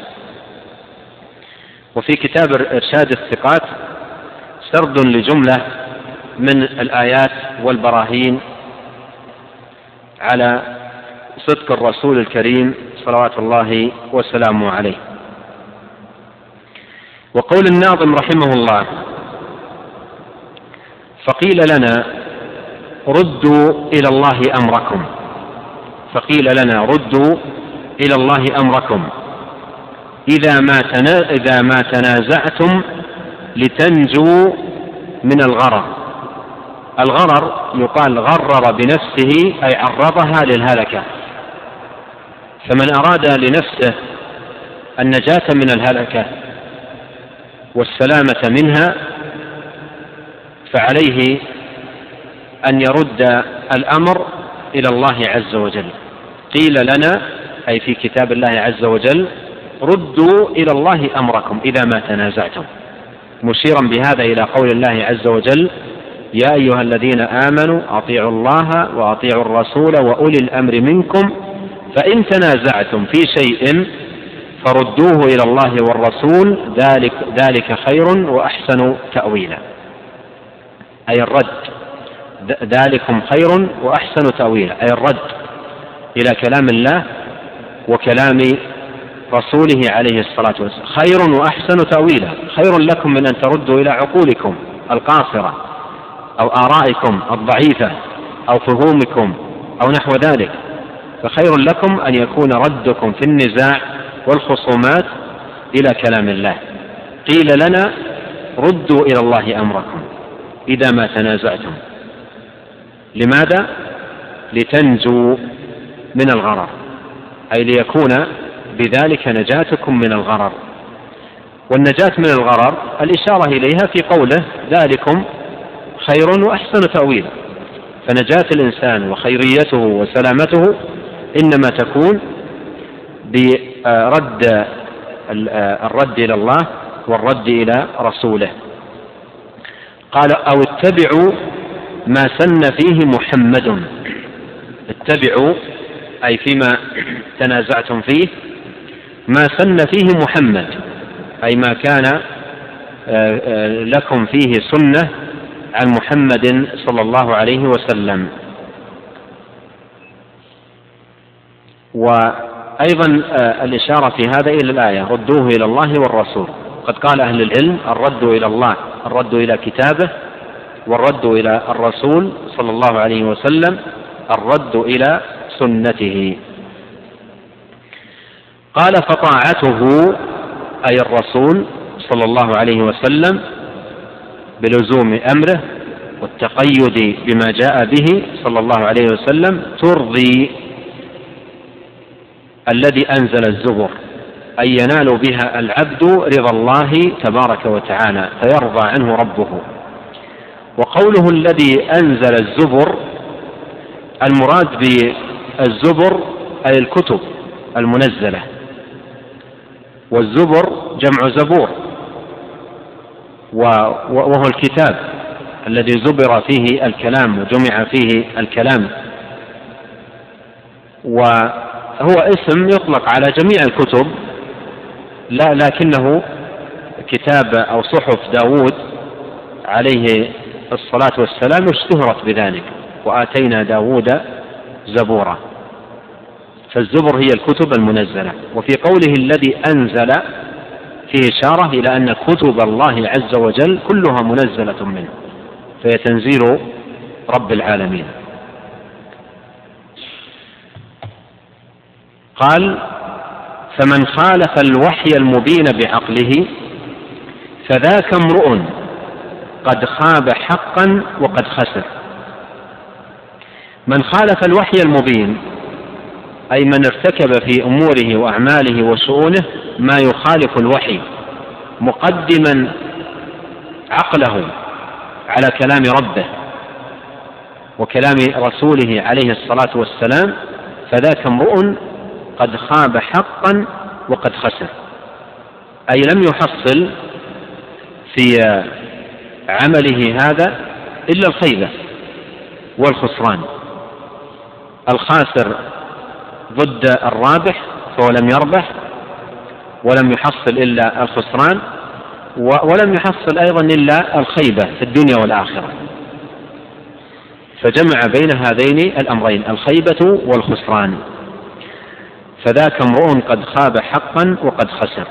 وفي كتاب إرشاد الثقات سرد لجملة من الآيات والبراهين على صدق الرسول الكريم صلوات الله وسلامه عليه. وقول الناظم رحمه الله: فقيل لنا ردوا إلى الله أمركم، فقيل لنا ردوا إلى الله أمركم إذا ما تنازعتم لتنجوا من الغرر. الغرر يقال غرر بنفسه أي عرضها للهلكة، فمن أراد لنفسه النجاة من الهلكة والسلامة منها فعليه أن يرد الأمر إلى الله عز وجل. قيل لنا أي في كتاب الله عز وجل: ردوا إلى الله أمركم إذا ما تنازعتم، مشيرا بهذا إلى قول الله عز وجل: يا أيها الذين آمنوا أطيعوا الله وأطيعوا الرسول وأولي الأمر منكم فإن تنازعتم في شيء فردوه إلى الله والرسول ذلك خير وأحسن تأويلا. أي الرد، ذلكم خير وأحسن تأويلا، أي الرد إلى كلام الله وكلام رسوله عليه الصلاة والسلام. خير وأحسن تأويلا، خير لكم من أن تردوا إلى عقولكم القاصرة أو آرائكم الضعيفة أو فهومكم أو نحو ذلك، فخير لكم أن يكون ردكم في النزاع والخصومات إلى كلام الله. قيل لنا: ردوا إلى الله أمركم إذا ما تنازعتم. لماذا؟ لتنجوا من الغرر، أي ليكون بذلك نجاتكم من الغرر. والنجاة من الغرر الإشارة إليها في قوله: ذلكم خير وأحسن تأويلا. فنجاة الإنسان وخيريته وسلامته إنما تكون برد الرد إلى الله والرد إلى رسوله. قال: أو اتبعوا ما سن فيه محمد. اتبعوا أي فيما تنازعتم فيه ما سن فيه محمد، أي ما كان لكم فيه سنة عن محمد صلى الله عليه وسلم. وأيضا الإشارة في هذا إلى الآية: ردوه إلى الله والرسول. قد قال أهل العلم: الرد إلى الله، الرد إلى كتابه، والرد إلى الرسول صلى الله عليه وسلم الرد إلى سنته. قال: فطاعته أي الرسول صلى الله عليه وسلم بلزوم أمره والتقيد بما جاء به صلى الله عليه وسلم ترضي الذي أنزل الزبر، أي ينال بها العبد رضا الله تبارك وتعالى فيرضى عنه ربه. وقوله الذي أنزل الزبر، المراد بالزبر أي الكتب المنزلة، والزبر جمع زبور، وهو الكتاب الذي زبر فيه الكلام وجمع فيه الكلام. وهو اسم يطلق على جميع الكتب، لكنه كتاب أو صحف داود عليه الصلاة والسلام اشتهرت بذلك: وآتينا داود زبورا. فالزبر هي الكتب المنزلة. وفي قوله الذي أنزل فيه إشارة إلى أن كتب الله عز وجل كلها منزلة منه، فهي تنزيل رب العالمين. قال: فمن خالف الوحي المبين بعقله فذاك امرؤ قد خاب حقا وقد خسر. من خالف الوحي المبين أي من ارتكب في أموره وأعماله وشؤونه ما يخالف الوحي، مقدما عقله على كلام ربه وكلام رسوله عليه الصلاة والسلام، فذاك امرؤ قد خاب حقا وقد خسر، أي لم يحصل في عمله هذا إلا الخيبة والخسران. الخاسر ضد الرابح، فهو لم يربح ولم يحصل إلا الخسران، ولم يحصل أيضا إلا الخيبة في الدنيا والآخرة. فجمع بين هذين الأمرين: الخيبة والخسران. فذاك امرؤ قد خاب حقا وقد خسر.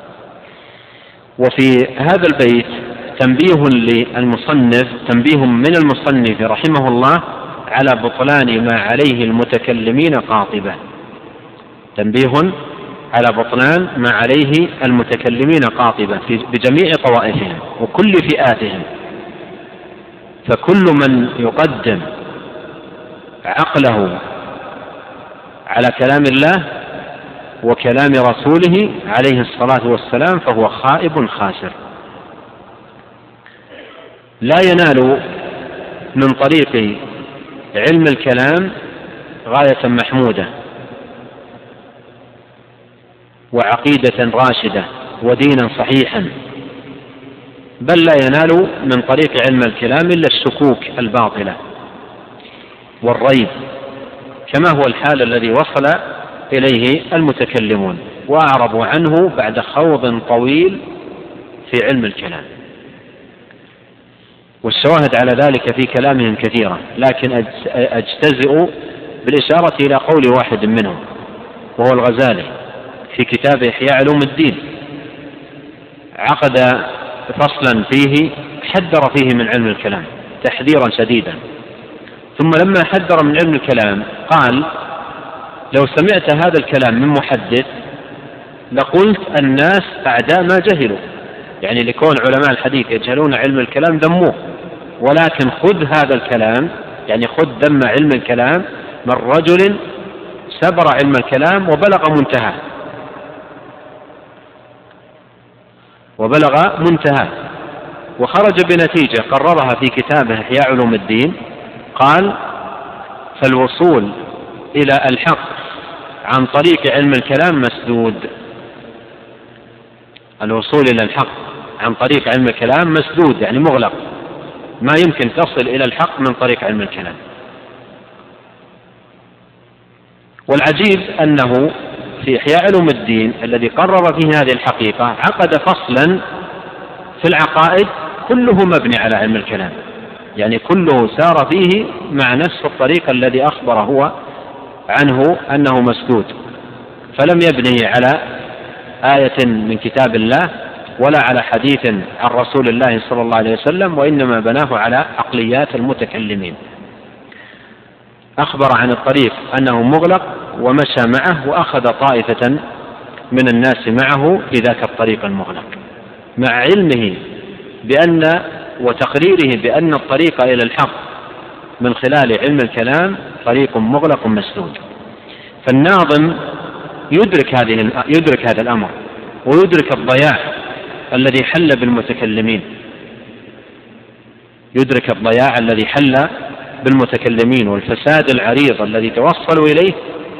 وفي هذا البيت تنبيه للمصنف، تنبيه من المصنف رحمه الله على بطلان ما عليه المتكلمين قاطبة، تنبيه على بطلان ما عليه المتكلمين قاطبة بجميع طوائفهم وكل فئاتهم. فكل من يقدم عقله على كلام الله وكلام رسوله عليه الصلاة والسلام فهو خائب خاسر. لا ينال من طريق علم الكلام غاية محمودة وعقيدة راشدة ودينا صحيحا، بل لا ينال من طريق علم الكلام إلا الشكوك الباطلة والريب، كما هو الحال الذي وصل إليه المتكلمون وأعرضوا عنه بعد خوض طويل في علم الكلام. والشواهد على ذلك في كلامهم كثيرة، لكن أجتزئ بالإشارة إلى قول واحد منهم وهو الغزالي في كتابه إحياء علوم الدين، عقد فصلا فيه حذر فيه من علم الكلام تحذيرا شديدا، ثم لما حذر من علم الكلام قال: لو سمعت هذا الكلام من محدث لقلت الناس أعداء ما جهلوا، يعني لكون علماء الحديث يجهلون علم الكلام ذموه، ولكن خذ هذا الكلام، يعني خذ ذم علم الكلام من رجل سبر علم الكلام وبلغ منتهى وخرج بنتيجة قررها في كتابه إحياء علوم الدين. قال: فالوصول إلى الحق عن طريق علم الكلام مسدود. الوصول إلى الحق عن طريق علم الكلام مسدود، يعني مغلق، ما يمكن تصل إلى الحق من طريق علم الكلام. والعجيب أنه في إحياء علوم الدين الذي قرر فيه هذه الحقيقة عقد فصلا في العقائد كله مبني على علم الكلام، يعني كله سار فيه مع نفس الطريق الذي أخبر هو عنه أنه مسدود، فلم يبني على آية من كتاب الله ولا على حديث عن رسول الله صلى الله عليه وسلم، وإنما بناه على عقليات المتكلمين. أخبر عن الطريق أنه مغلق ومشى معه وأخذ طائفة من الناس معه في ذاك الطريق المغلق، مع علمه بأن وتقريره بأن الطريق إلى الحق من خلال علم الكلام طريق مغلق مسدود. فالناظم يدرك هذا الأمر ويدرك الضياع الذي حل بالمتكلمين، يدرك الضياع الذي حل بالمتكلمين والفساد العريض الذي توصلوا إليه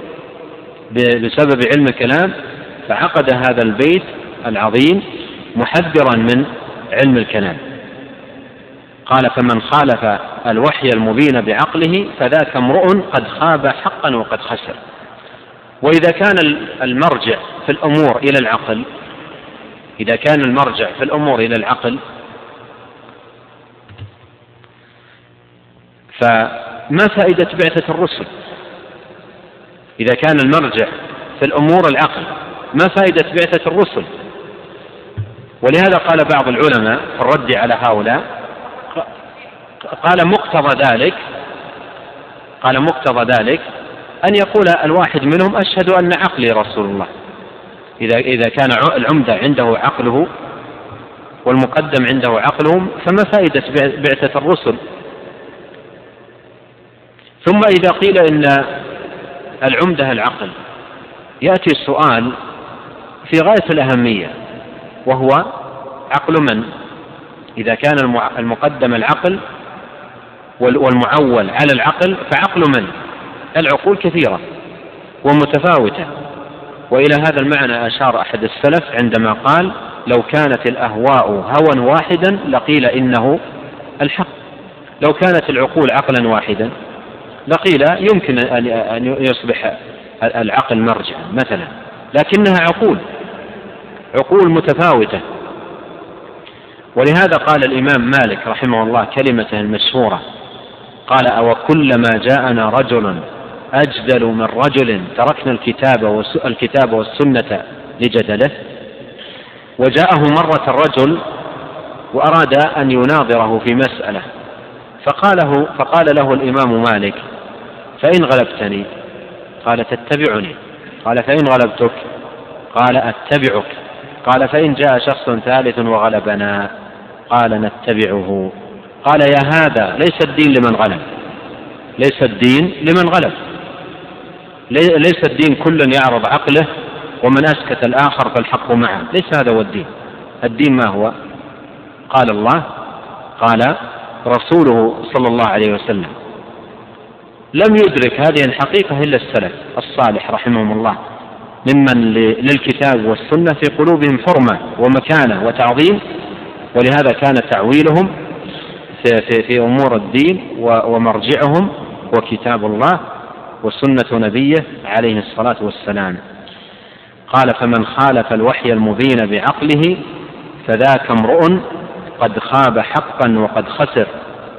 بسبب علم الكلام، فعقد هذا البيت العظيم محذرا من علم الكلام. قال: فمن خالف الوحي المبين بعقله فذاك امرؤ قد خاب حقا وقد خسر. وإذا كان المرجع في الأمور إلى العقل، إذا كان المرجع في الأمور إلى العقل، فما فائدة بعثة الرسل؟ إذا كان المرجع في الأمور العقل، ما فائدة بعثة الرسل؟ ولهذا قال بعض العلماء في الرد على هؤلاء، قال مقتضى ذلك أن يقول الواحد منهم: أشهد أن عقلي رسول الله. إذا كان العمدة عنده عقله والمقدم عنده عقلهم، فما فائدة بعثة الرسل؟ ثم إذا قيل إن العمدة العقل، يأتي السؤال في غاية الأهمية، وهو عقل من؟ إذا كان المقدم العقل والمعول على العقل، فعقل من؟ العقول كثيرة ومتفاوتة. وإلى هذا المعنى أشار أحد السلف عندما قال: لو كانت الأهواء هوى واحدا لقيل إنه الحق. لو كانت العقول عقلا واحدا لقيل يمكن أن يصبح العقل مرجعا مثلا، لكنها عقول متفاوتة. ولهذا قال الإمام مالك رحمه الله كلمته المشهورة، قال: أوكلما جاءنا رجل أجدل من رجل تركنا الكتاب والسنة لجدله. وجاءه مرة الرجل وأراد أن يناظره في مسألة، فقال له الإمام مالك: فإن غلبتني؟ قال: تتبعني. قال: فإن غلبتك؟ قال: أتبعك. قال: فإن جاء شخص ثالث وغلبنا؟ قال: نتبعه. قال: يا هذا ليس الدين لمن غلب، ليس الدين لمن غلب، ليس الدين كل يعرض عقله ومن أسكت الآخر فالحق معه، ليس هذا هو الدين. الدين ما هو؟ قال الله: قال رسوله صلى الله عليه وسلم. لم يدرك هذه الحقيقة إلا السلف الصالح رحمهم الله، ممن للكتاب والسنة في قلوبهم حرمة ومكانة وتعظيم، ولهذا كان تعويلهم في أمور الدين ومرجعهم وكتاب الله وسنة نبيه عليه الصلاة والسلام. قال: فمن خالف الوحي المبين بعقله فذاك امرؤ قد خاب حقا وقد خسر.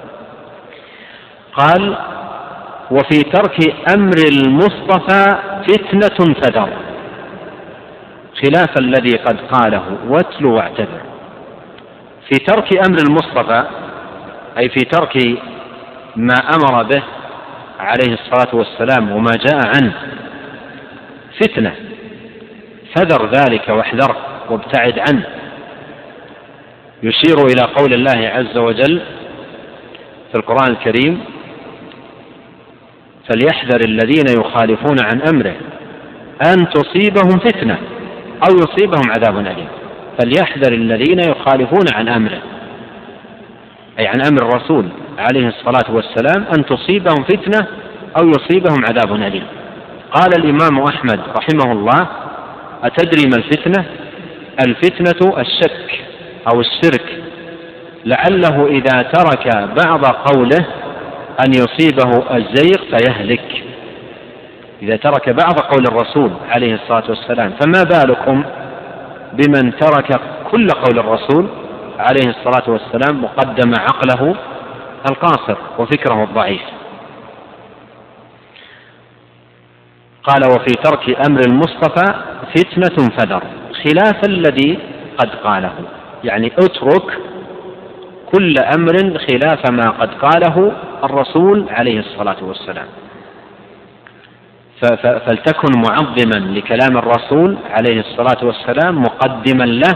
قال: وفي ترك أمر المصطفى فتنة فدر، خلاف الذي قد قاله واتل واعتبر. في ترك أمر المصطفى أي في ترك ما أمر به عليه الصلاة والسلام وما جاء عنه فتنة، فذر ذلك واحذره وابتعد عنه. يشير إلى قول الله عز وجل في القرآن الكريم: فليحذر الذين يخالفون عن أمره أن تصيبهم فتنة أو يصيبهم عذاب أليم. فليحذر الذين يخالفون عن أمره أي عن أمر الرسول عليه الصلاة والسلام أن تصيبهم فتنة أو يصيبهم عذاب أليم. قال الإمام أحمد رحمه الله: أتدري ما الفتنة؟ الفتنة الشك أو الشرك، لعله إذا ترك بعض قوله أن يصيبه الزيغ فيهلك. إذا ترك بعض قول الرسول عليه الصلاة والسلام، فما بالكم بمن ترك كل قول الرسول عليه الصلاة والسلام وقدم عقله القاصر وفكره الضعيف. قال: وفي ترك أمر المصطفى فتنة فدر، خلاف الذي قد قاله، يعني اترك كل أمر خلاف ما قد قاله الرسول عليه الصلاة والسلام. فلتكن معظما لكلام الرسول عليه الصلاة والسلام مقدما له،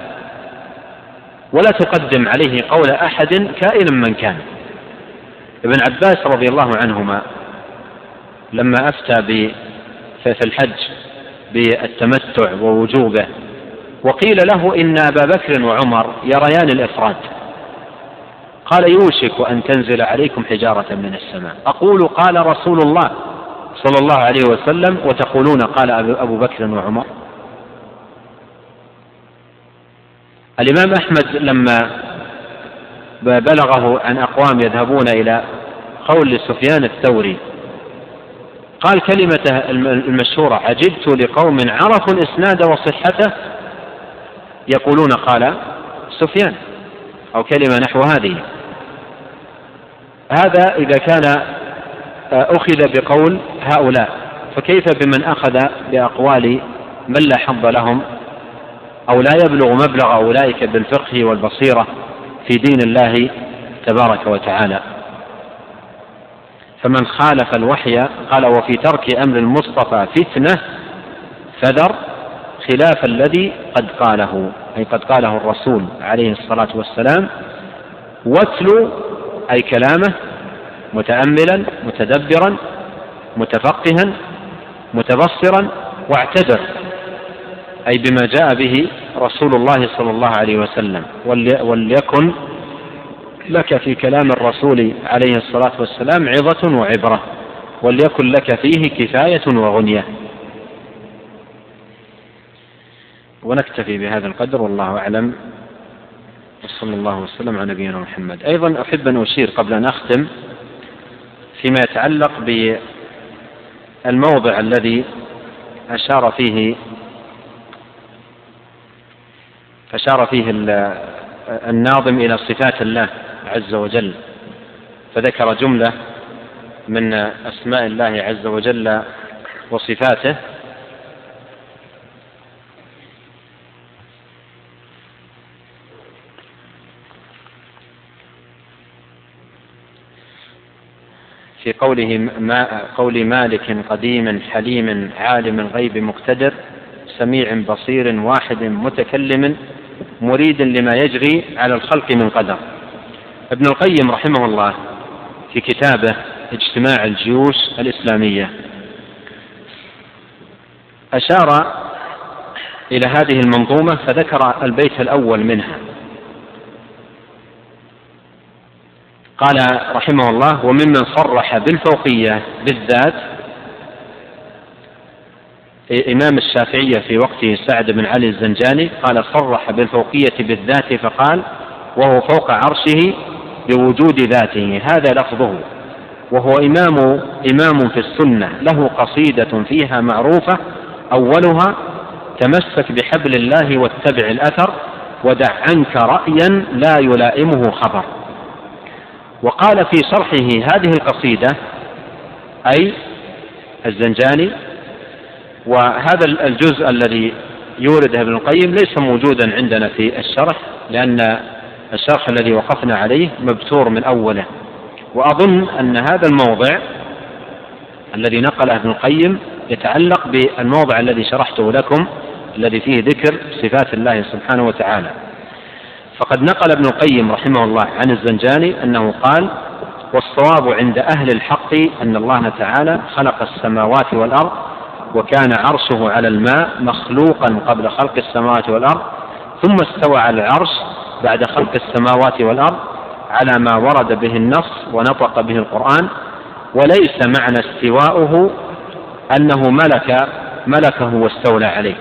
ولا تقدم عليه قول أحد كائنا من كان. ابن عباس رضي الله عنهما لما أفتى في الحج بالتمتع ووجوبه، وقيل له إن أبا بكر وعمر يريان الإفراد، قال: يوشك أن تنزل عليكم حجارة من السماء، أقول قال رسول الله صلى الله عليه وسلم وتقولون قال أبو بكر وعمر. الإمام أحمد لما بلغه عن أقوام يذهبون إلى قول لسفيان الثوري قال كلمته المشهورة: عجبت لقوم عرفوا الإسناد وصحته يقولون قال سفيان، أو كلمة نحو هذه. هذا إذا كان أخذ بقول هؤلاء، فكيف بمن أخذ بأقوال من لا حظ لهم أو لا يبلغ مبلغ أولئك بالفقه والبصيرة في دين الله تبارك وتعالى. فمن خالف الوحي قال: وفي ترك أمر المصطفى فتنة فذر، خلاف الذي قد قاله أي قد قاله الرسول عليه الصلاة والسلام. واتلو أي كلامه متأملا متدبرا متفقها متبصرا، واعتبر أي بما جاء به رسول الله صلى الله عليه وسلم، وليكن لك في كلام الرسول عليه الصلاة والسلام عظة وعبرة، وليكن لك فيه كفاية وغنية. ونكتفي بهذا القدر والله أعلم، وصلى الله وسلم على نبينا محمد. أيضا أحب أن أشير قبل أن أختم فيما يتعلق بالموضع الذي أشار فيه الناظم إلى صفات الله عز وجل، فذكر جملة من أسماء الله عز وجل وصفاته. في قول مالك قديم حليم عالم الغيب مقتدر سميع بصير واحد متكلم مريد لما يجري على الخلق من قدر. ابن القيم رحمه الله في كتابه اجتماع الجيوش الإسلامية أشار إلى هذه المنظومة فذكر البيت الأول منها: قال رحمه الله: وممن صرح بالفوقية بالذات إمام الشافعية في وقته سعد بن علي الزنجاني، قال: صرح بالفوقية بالذات فقال: وهو فوق عرشه بوجود ذاته، هذا لفظه. وهو إمام في السنة، له قصيدة فيها معروفة أولها: تمسك بحبل الله واتبع الأثر، ودع عنك رأيا لا يلائمه خبر. وقال في شرحه هذه القصيدة أي الزنجاني، وهذا الجزء الذي يورده ابن القيم ليس موجودا عندنا في الشرح، لأن الشرح الذي وقفنا عليه مبتور من أوله. وأظن أن هذا الموضع الذي نقله ابن القيم يتعلق بالموضع الذي شرحته لكم، الذي فيه ذكر صفات الله سبحانه وتعالى. فقد نقل ابن القيم رحمه الله عن الزنجاني أنه قال: والصواب عند أهل الحق أن الله تعالى خلق السماوات والأرض، وكان عرشه على الماء مخلوقا قبل خلق السماوات والأرض، ثم استوى على العرش بعد خلق السماوات والأرض على ما ورد به النص ونطق به القرآن. وليس معنى استواؤه أنه ملكه واستولى عليه،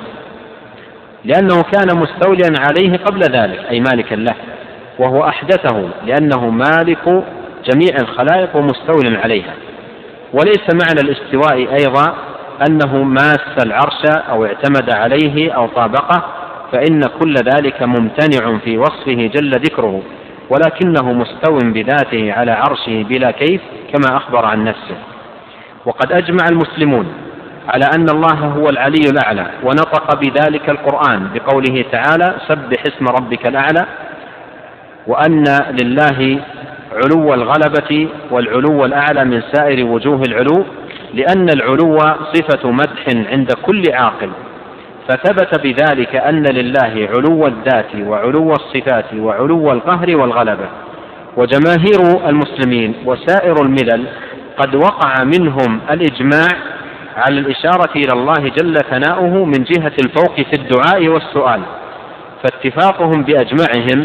لأنه كان مستوليا عليه قبل ذلك، أي مالكا له، وهو أحدثه لأنه مالك جميع الخلائق ومستول عليها. وليس معنى الاستواء أيضا أنه ماس العرش أو اعتمد عليه أو طابقه، فإن كل ذلك ممتنع في وصفه جل ذكره، ولكنه مستو بذاته على عرشه بلا كيف كما أخبر عن نفسه. وقد أجمع المسلمون على أن الله هو العلي الأعلى، ونطق بذلك القرآن بقوله تعالى: سبح اسم ربك الأعلى، وأن لله علو الغلبة والعلو الأعلى من سائر وجوه العلو، لأن العلو صفة مدح عند كل عاقل، فثبت بذلك أن لله علو الذات وعلو الصفات وعلو القهر والغلبة. وجماهير المسلمين وسائر الملل قد وقع منهم الإجماع على الإشارة إلى الله جل ثناؤه من جهة الفوق في الدعاء والسؤال، فاتفاقهم بأجمعهم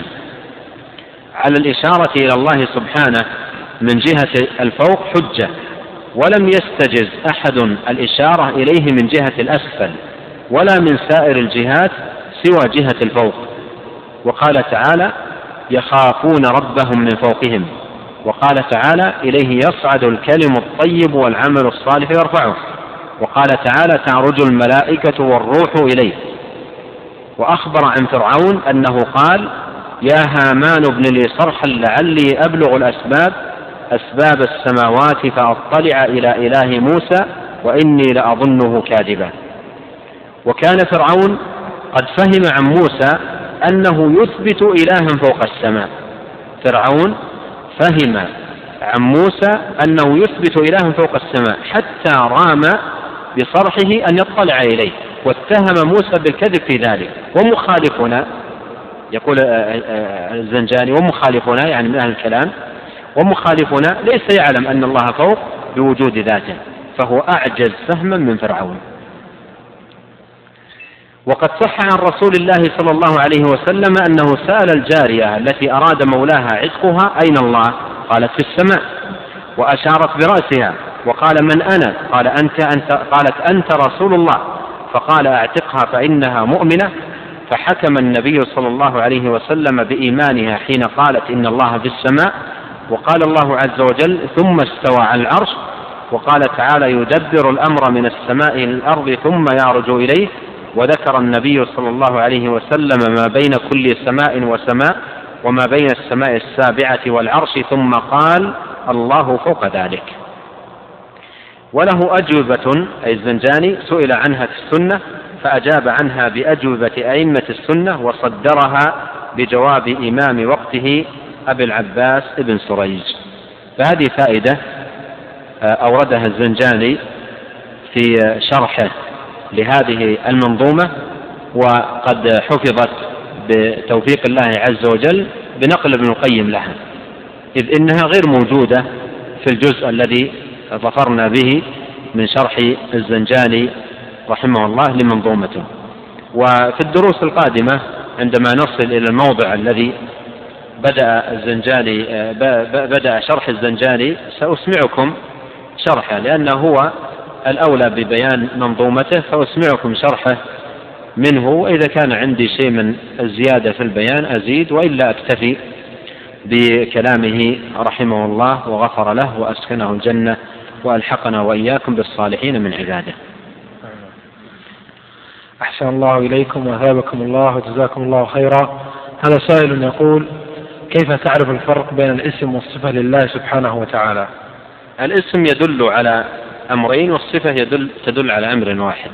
على الإشارة إلى الله سبحانه من جهة الفوق حجة، ولم يستجز أحد الإشارة إليه من جهة الأسفل ولا من سائر الجهات سوى جهة الفوق. وقال تعالى: يخافون ربهم من فوقهم. وقال تعالى: إليه يصعد الكلم الطيب والعمل الصالح يرفعه. وقال تعالى: تعرج الملائكة والروح إليه. وأخبر عن فرعون أنه قال: يا هامان ابن لي صرحا لعلي أبلغ أسباب السماوات فأطلع إلى إله موسى وإني لأظنه كاذبا. وكان فرعون قد فهم عن موسى أنه يثبت إلها فوق السماء. فرعون فهم عن موسى أنه يثبت إلها فوق السماء، حتى رام بصرحه أن يطلع إليه، واتهم موسى بالكذب في ذلك. ومخالفنا، يقول الزنجاني، ومخالفنا يعني من أهل الكلام، ومخالفنا ليس يعلم أن الله فوق بوجود ذاته، فهو أعجز فهما من فرعون. وقد صح عن رسول الله صلى الله عليه وسلم أنه سأل الجارية التي أراد مولاها عتقها: أين الله؟ قالت: في السماء. وأشارت برأسها وقال: من أنا؟ قالت: أنت رسول الله. فقال: أعتقها فإنها مؤمنة. فحكم النبي صلى الله عليه وسلم بإيمانها حين قالت: إن الله في السماء. وقال الله عز وجل: ثم استوى على العرش. وقال تعالى: يدبر الأمر من السماء إلى الأرض ثم يعرج إليه. وذكر النبي صلى الله عليه وسلم ما بين كل سماء وسماء وما بين السماء السابعة والعرش، ثم قال: الله فوق ذلك. وله أجوبة، أي الزنجاني، سئل عنها في السنة فأجاب عنها بأجوبة أئمة السنة، وصدرها بجواب إمام وقته أبي العباس ابن سريج. فهذه فائدة أوردها الزنجاني في شرحه لهذه المنظومة، وقد حفظت بتوفيق الله عز وجل بنقل ابن القيم لها، إذ إنها غير موجودة في الجزء الذي ظفرنا به من شرح الزنجاني رحمه الله لمنظومته. وفي الدروس القادمة عندما نصل إلى الموضع الذي بدأ شرح الزنجاني سأسمعكم شرحه، لأنه هو الأولى ببيان منظومته، فأسمعكم شرحه منه، وإذا كان عندي شيء من الزيادة في البيان أزيد، وإلا أكتفي بكلامه رحمه الله وغفر له وأسكنه الجنة وألحقنا وإياكم بالصالحين من عباده. أحسن الله إليكم وأثابكم الله وجزاكم الله خيرا. هذا سائل يقول: كيف تعرف الفرق بين الاسم والصفة لله سبحانه وتعالى؟ الاسم يدل على أمرين، والصفة تدل على أمر واحد.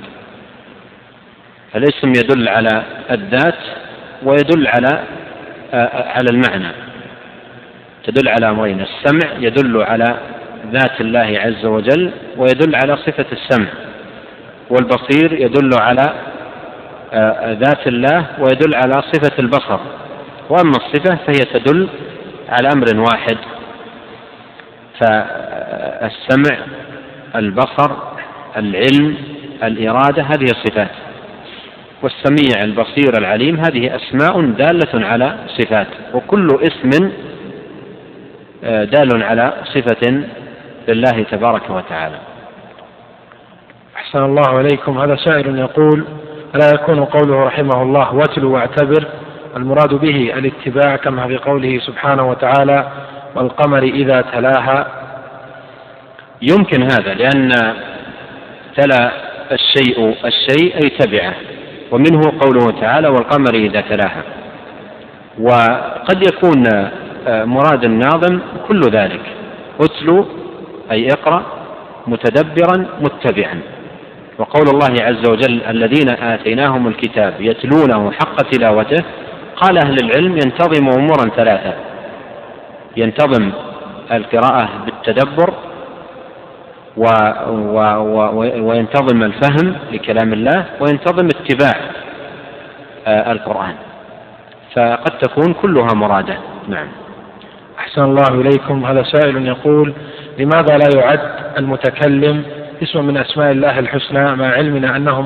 الاسم يدل على الذات ويدل على المعنى، تدل على أمرين: السمع يدل على ذات الله عز وجل ويدل على صفة السمع، والبصير يدل على ذات الله ويدل على صفة البصر. وأما الصفة فهي تدل على أمر واحد، فالسمع، البصر، العلم، الإرادة، هذه الصفات، والسميع، البصير، العليم، هذه أسماء دالة على صفات، وكل اسم دال على صفة لله تبارك وتعالى. أحسن الله إليكم. هذا سائل يقول: لا يكون قوله رحمه الله واتل واعتبر المراد به الاتباع كما في قوله سبحانه وتعالى: والقمر إذا تلاها؟ يمكن هذا، لأن تلا الشيء أي تبعه، ومنه قوله تعالى: والقمر إذا تلاها. وقد يكون مراد الناظم كل ذلك: اتلو أي اقرأ، متدبرا متبعا. وقول الله عز وجل: الذين آتيناهم الكتاب يتلونه حق تلاوته، قال أهل العلم ينتظم أمورا ثلاثة: ينتظم القراءة بالتدبر، وينتظم الفهم لكلام الله، وينتظم اتباع القرآن، فقد تكون كلها مرادة. نعم. أحسن الله إليكم. هذا سائل يقول: لماذا لا يعد المتكلم اسم من أسماء الله الحسنى مع علمنا أنه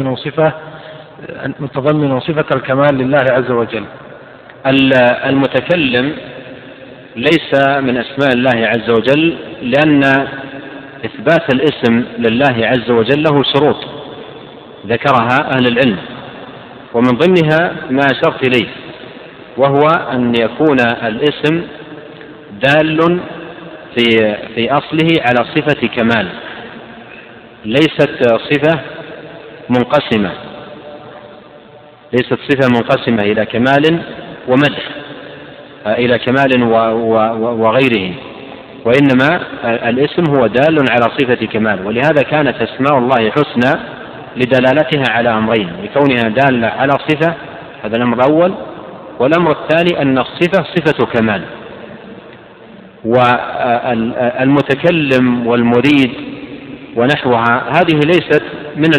متضمن صفة الكمال لله عز وجل؟ المتكلم ليس من أسماء الله عز وجل، لأن إثبات الاسم لله عز وجل له شروط ذكرها أهل العلم، ومن ضمنها ما أشرت إليه، وهو أن يكون الاسم دال في أصله على صفة كمال، ليست صفة منقسمة إلى كمال ومدح، إلى كمال وغيره، وإنما الاسم هو دال على صفة كمال. ولهذا كانت أسماء الله حسنى لدلالتها على أمرين: لكونها دالة على صفة، هذا الأمر الأول، والأمر الثاني أن الصفة صفة كمال. والمتكلم والمريد ونحوها هذه ليست من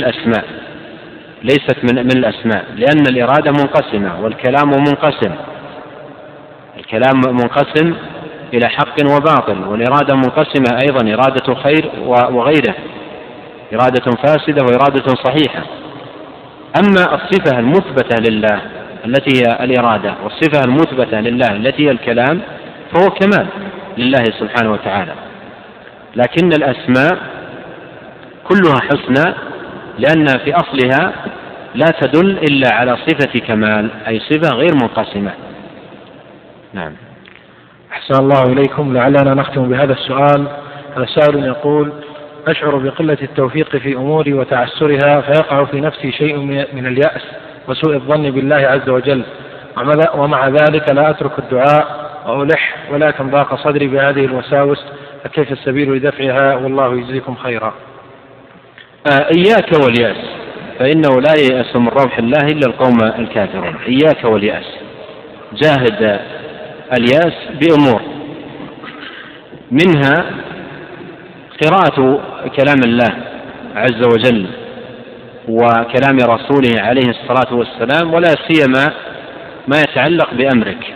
الأسماء، لأن الإرادة منقسمة والكلام منقسم. الكلام منقسم إلى حق وباطل، والإرادة منقسمة أيضا: إرادة خير وغيره، إرادة فاسدة وإرادة صحيحة. أما الصفة المثبتة لله التي هي الإرادة، والصفة المثبتة لله التي هي الكلام، فهو كمال لله سبحانه وتعالى. لكن الأسماء كلها حسنى، لأن في أصلها لا تدل إلا على صفة كمال، أي صفة غير منقسمة. نعم. أحسن الله إليكم. لعلنا نختم بهذا السؤال. هذا سائل يقول: أشعر بقلة التوفيق في أموري وتعسرها، فيقع في نفسي شيء من اليأس وسوء الظن بالله عز وجل، ومع ذلك لا أترك الدعاء وألح، ولكن ضاق صدري بهذه الوساوس، فكيف السبيل لدفعها؟ والله يجزيكم خيرا. إياك واليأس، فإنه لا ييأس من روح الله إلا القوم الكافرون. إياك واليأس، جاهد اليأس بأمور، منها قراءة كلام الله عز وجل وكلام رسوله عليه الصلاة والسلام، ولا سيما ما يتعلق بأمرك،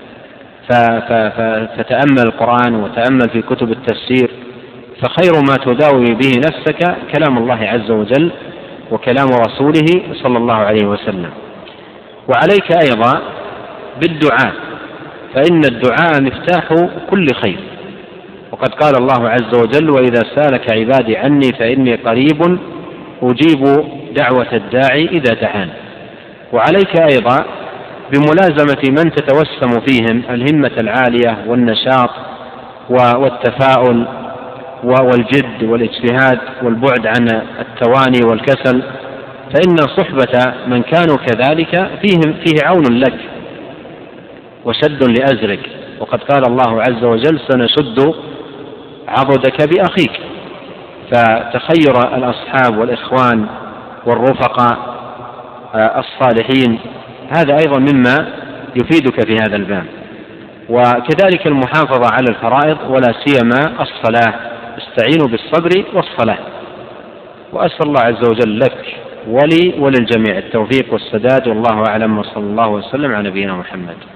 فتتأمل القرآن وتأمل في كتب التفسير، فخير ما تداوي به نفسك كلام الله عز وجل وكلام رسوله صلى الله عليه وسلم. وعليك أيضا بالدعاء، فإن الدعاء مفتاح كل خير، وقد قال الله عز وجل: وإذا سالك عبادي عني فإني قريب أجيب دعوة الداعي إذا دعان. وعليك أيضا بملازمة من تتوسم فيهم الهمة العالية والنشاط والتفاؤل والجد والاجتهاد والبعد عن التواني والكسل، فإن صحبة من كانوا كذلك فيه عون لك وشد لأزرك. وقد قال الله عز وجل: سنشد عضدك بأخيك. فتخير الأصحاب والإخوان والرفقاء الصالحين هذا أيضا مما يفيدك في هذا الباب. وكذلك المحافظة على الفرائض ولا سيما الصلاة، استعينوا بالصبر والصلاة. وأسأل الله عز وجل لك ولي وللجميع التوفيق والسداد، والله أعلم، وصلى الله وسلم على نبينا محمد.